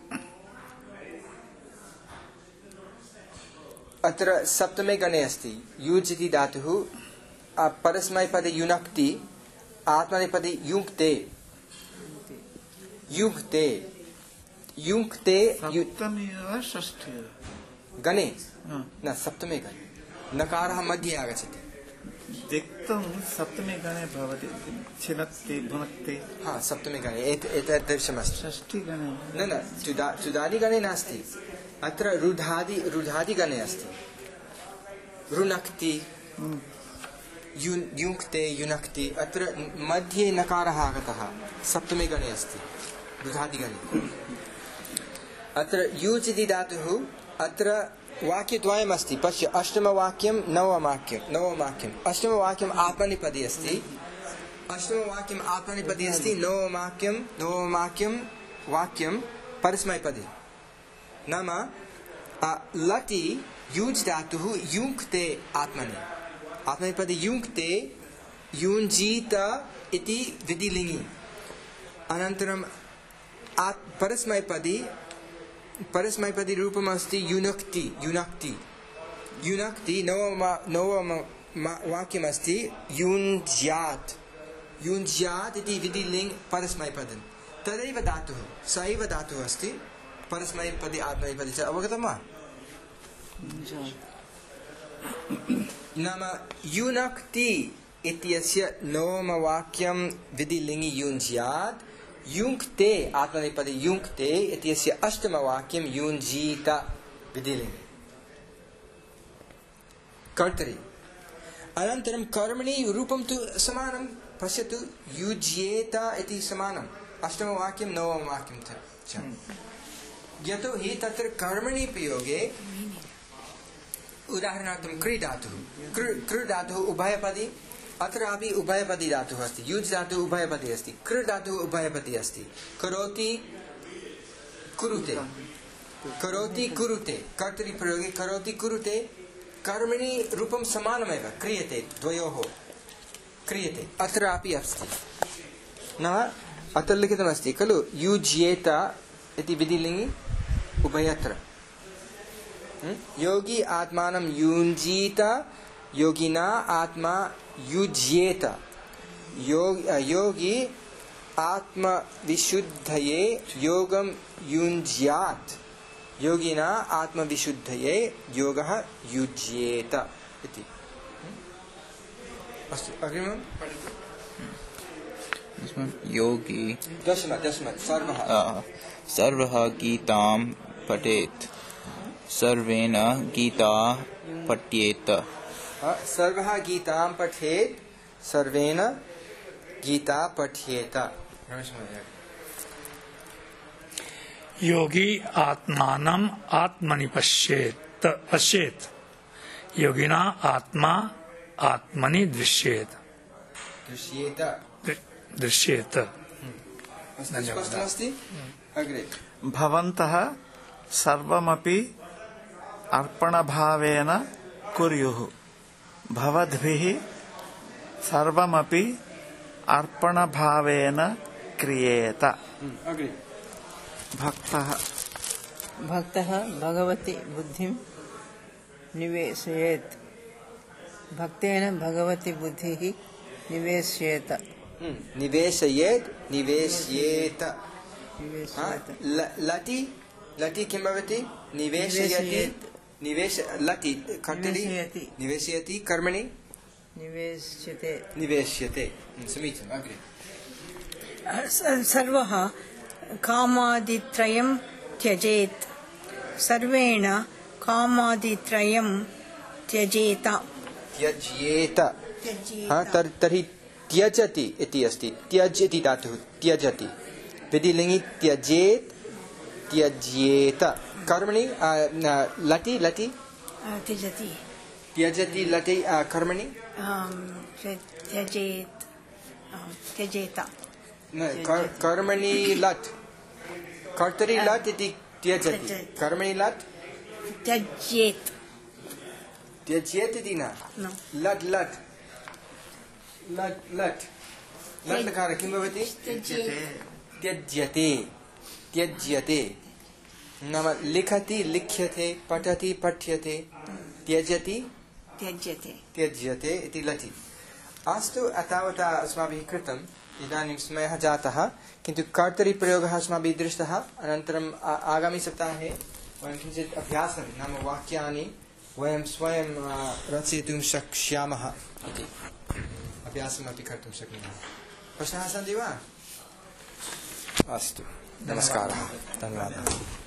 अत्र सप्तमे गणे अस्ति युज् इति धातुः परस्मैपदे युनक्ति आत्मनेपदे युङ्क्ते युङ्क्ते युङ्क्ते सप्तमी वा षष्ठी गणे न सप्तमे गणे नकारः मध्ये आगच्छति दिक्तं सप्तमे गणे भवति छिनत्ति भुनक्ति हा सप्तमे गणे एतत् दर्शमस्ति षष्ठी गणे न न चुदादि गणे नास्ति अत्र रुधादि रुधादि गणे अस्ति रुनक्ति युङ्क्ते युनक्ति अत्र मध्ये नकारः आगतः सप्तमे गणे अस्ति रुधादिगणे अत्र युज् इति धातुः अत्र वाक्यद्वयमस्ति पश्य अष्टमवाक्यं नवमवाक्यं नवमवाक्यम् अष्टमवाक्यम् आत्मनेपदी अस्ति अष्टमवाक्यम् आत्मनेपदी अस्ति नवमवाक्यं नवमवाक्यं वाक्यं परस्मैपदी नाम लटि युज् धातुः युङ्क्ते आत्मनि आत्मनेपदी युङ्क्ते युञ्जीत इति विधिलिङ्गि अनन्तरं परस्मैपदी परस्मैपदी रूपम् अस्ति युनक्ति युनक्ति युनक्ति नवम नवम वाक्यमस्ति युञ्ज्यात् युञ्ज्यात् इति विधिलिङ्ग् परस्मैपदं तदैव धातुः स एव धातुः अस्ति परस्मैपदी आत्मनेपदी च अवगतं वा नाम युनक्ति इत्यस्य नवमवाक्यं विधिलिङ्गि युञ्ज्यात् युङ्क्ते आत्मनेपदी युङ्क्ते इत्यस्य अष्टमवाक्यं युञ्जीत विधिलिङ्गि कर्तरि अनन्तरं कर्मणि रूपं तु समानं पश्यतु युज्येत इति समानम् अष्टमवाक्यं नवमवाक्यं च यतोहि तत्र कर्मणि प्रयोगे उदाहरणार्थं क्री धातुः कृ कृ धातुः उभयपदी अत्रापि उभयपदी धातुः अस्ति युज् धातुः उभयपदी अस्ति कृ धातुः उभयपदी अस्ति करोति कुरुते करोति कुरुते कर्तरि प्रयोगे करोति कुरुते कर्मणि रूपं समानमेव क्रियते द्वयोः क्रियते अत्रापि अस्ति नाम अत्र लिखितमस्ति खलु युज्येत इति विधिलिङ्गि उभयत्र योगी आत्मानं युञ्जीत योगिना आत्मा युज्येत योगी आत्मविशुद्धये योगं युञ्ज्यात् योगिना आत्मविशुद्धये योगः युज्येत इति अस्तु अग्रिमं योगी दशम दशम सर्वः सर्वः गीतां पठेत् सर्वेण गीता पठ्येत सर्वः गीतां पठेत् सर्वेण गीता पठ्येत योगी आत्मानम् आत्मनि पश्येत् पश्येत् योगिना आत्मा आत्मनि दृश्येत् दृश्येत दृश्येत स्पष्टमस्ति अग्रे भवन्तः सर्वमपि अर्पणभावेन कुर्युः भवद्भिः सर्वमपि अर्पणभावेन क्रियेत। भक्तः भक्तः भगवति बुद्धिं निवेशयेत्। भक्तेन भगवति बुद्धिः निवेश्येत। निवेशयेत् निवेश्येत। निवेश्येत। लटि लटि किं भवति? निवेशयति निवेश लटि कर्तरि निवेशयति। निवेशयति कर्मणि निवेश्यते। निवेश्यते। समीचीनम्। अग्रे सर्वः कामादित्रयं त्यजेत्। सर्वेण कामादित्रयं त्यजेत। त्यज्येत। हा तर् तर्हि त्यजति इति अस्ति। त्यजति धातुः त्यजति। विधिलिङ्गि त्यजेत् त्यज्येत। कर्मणि लटि लटि त्यजति। त्यजति लटि कर्मणि त्यजेत् त्यजेत। कर्मणि लट् कर्तरि लट् इति त्यजति। कर्मणि लट् त्यज्येत्। त्यज्येत् इति न लट् लट् लट् लट् लट् लकार किं भवति? त्यज्यते त्यज्यते नाम लिखति लिख्यते पठति पठ्यते त्यजति त्यज्यते त्यज्यते इति लटि। अस्तु तावता अस्माभिः कृतम्। इदानीं समयः जातः किन्तु कर्तरिप्रयोगः अस्माभिः दृष्टः। अनन्तरम् आगामि सप्ताहे वयं किञ्चित् अभ्यासं नाम वाक्यानि वयं स्वयं रचयितुं शक्ष्यामः इति अभ्यासमपि कर्तुं शक्नुमः। प्रश्नाः सन्ति वा? अस्तु नमस्कारः धन्यवादः।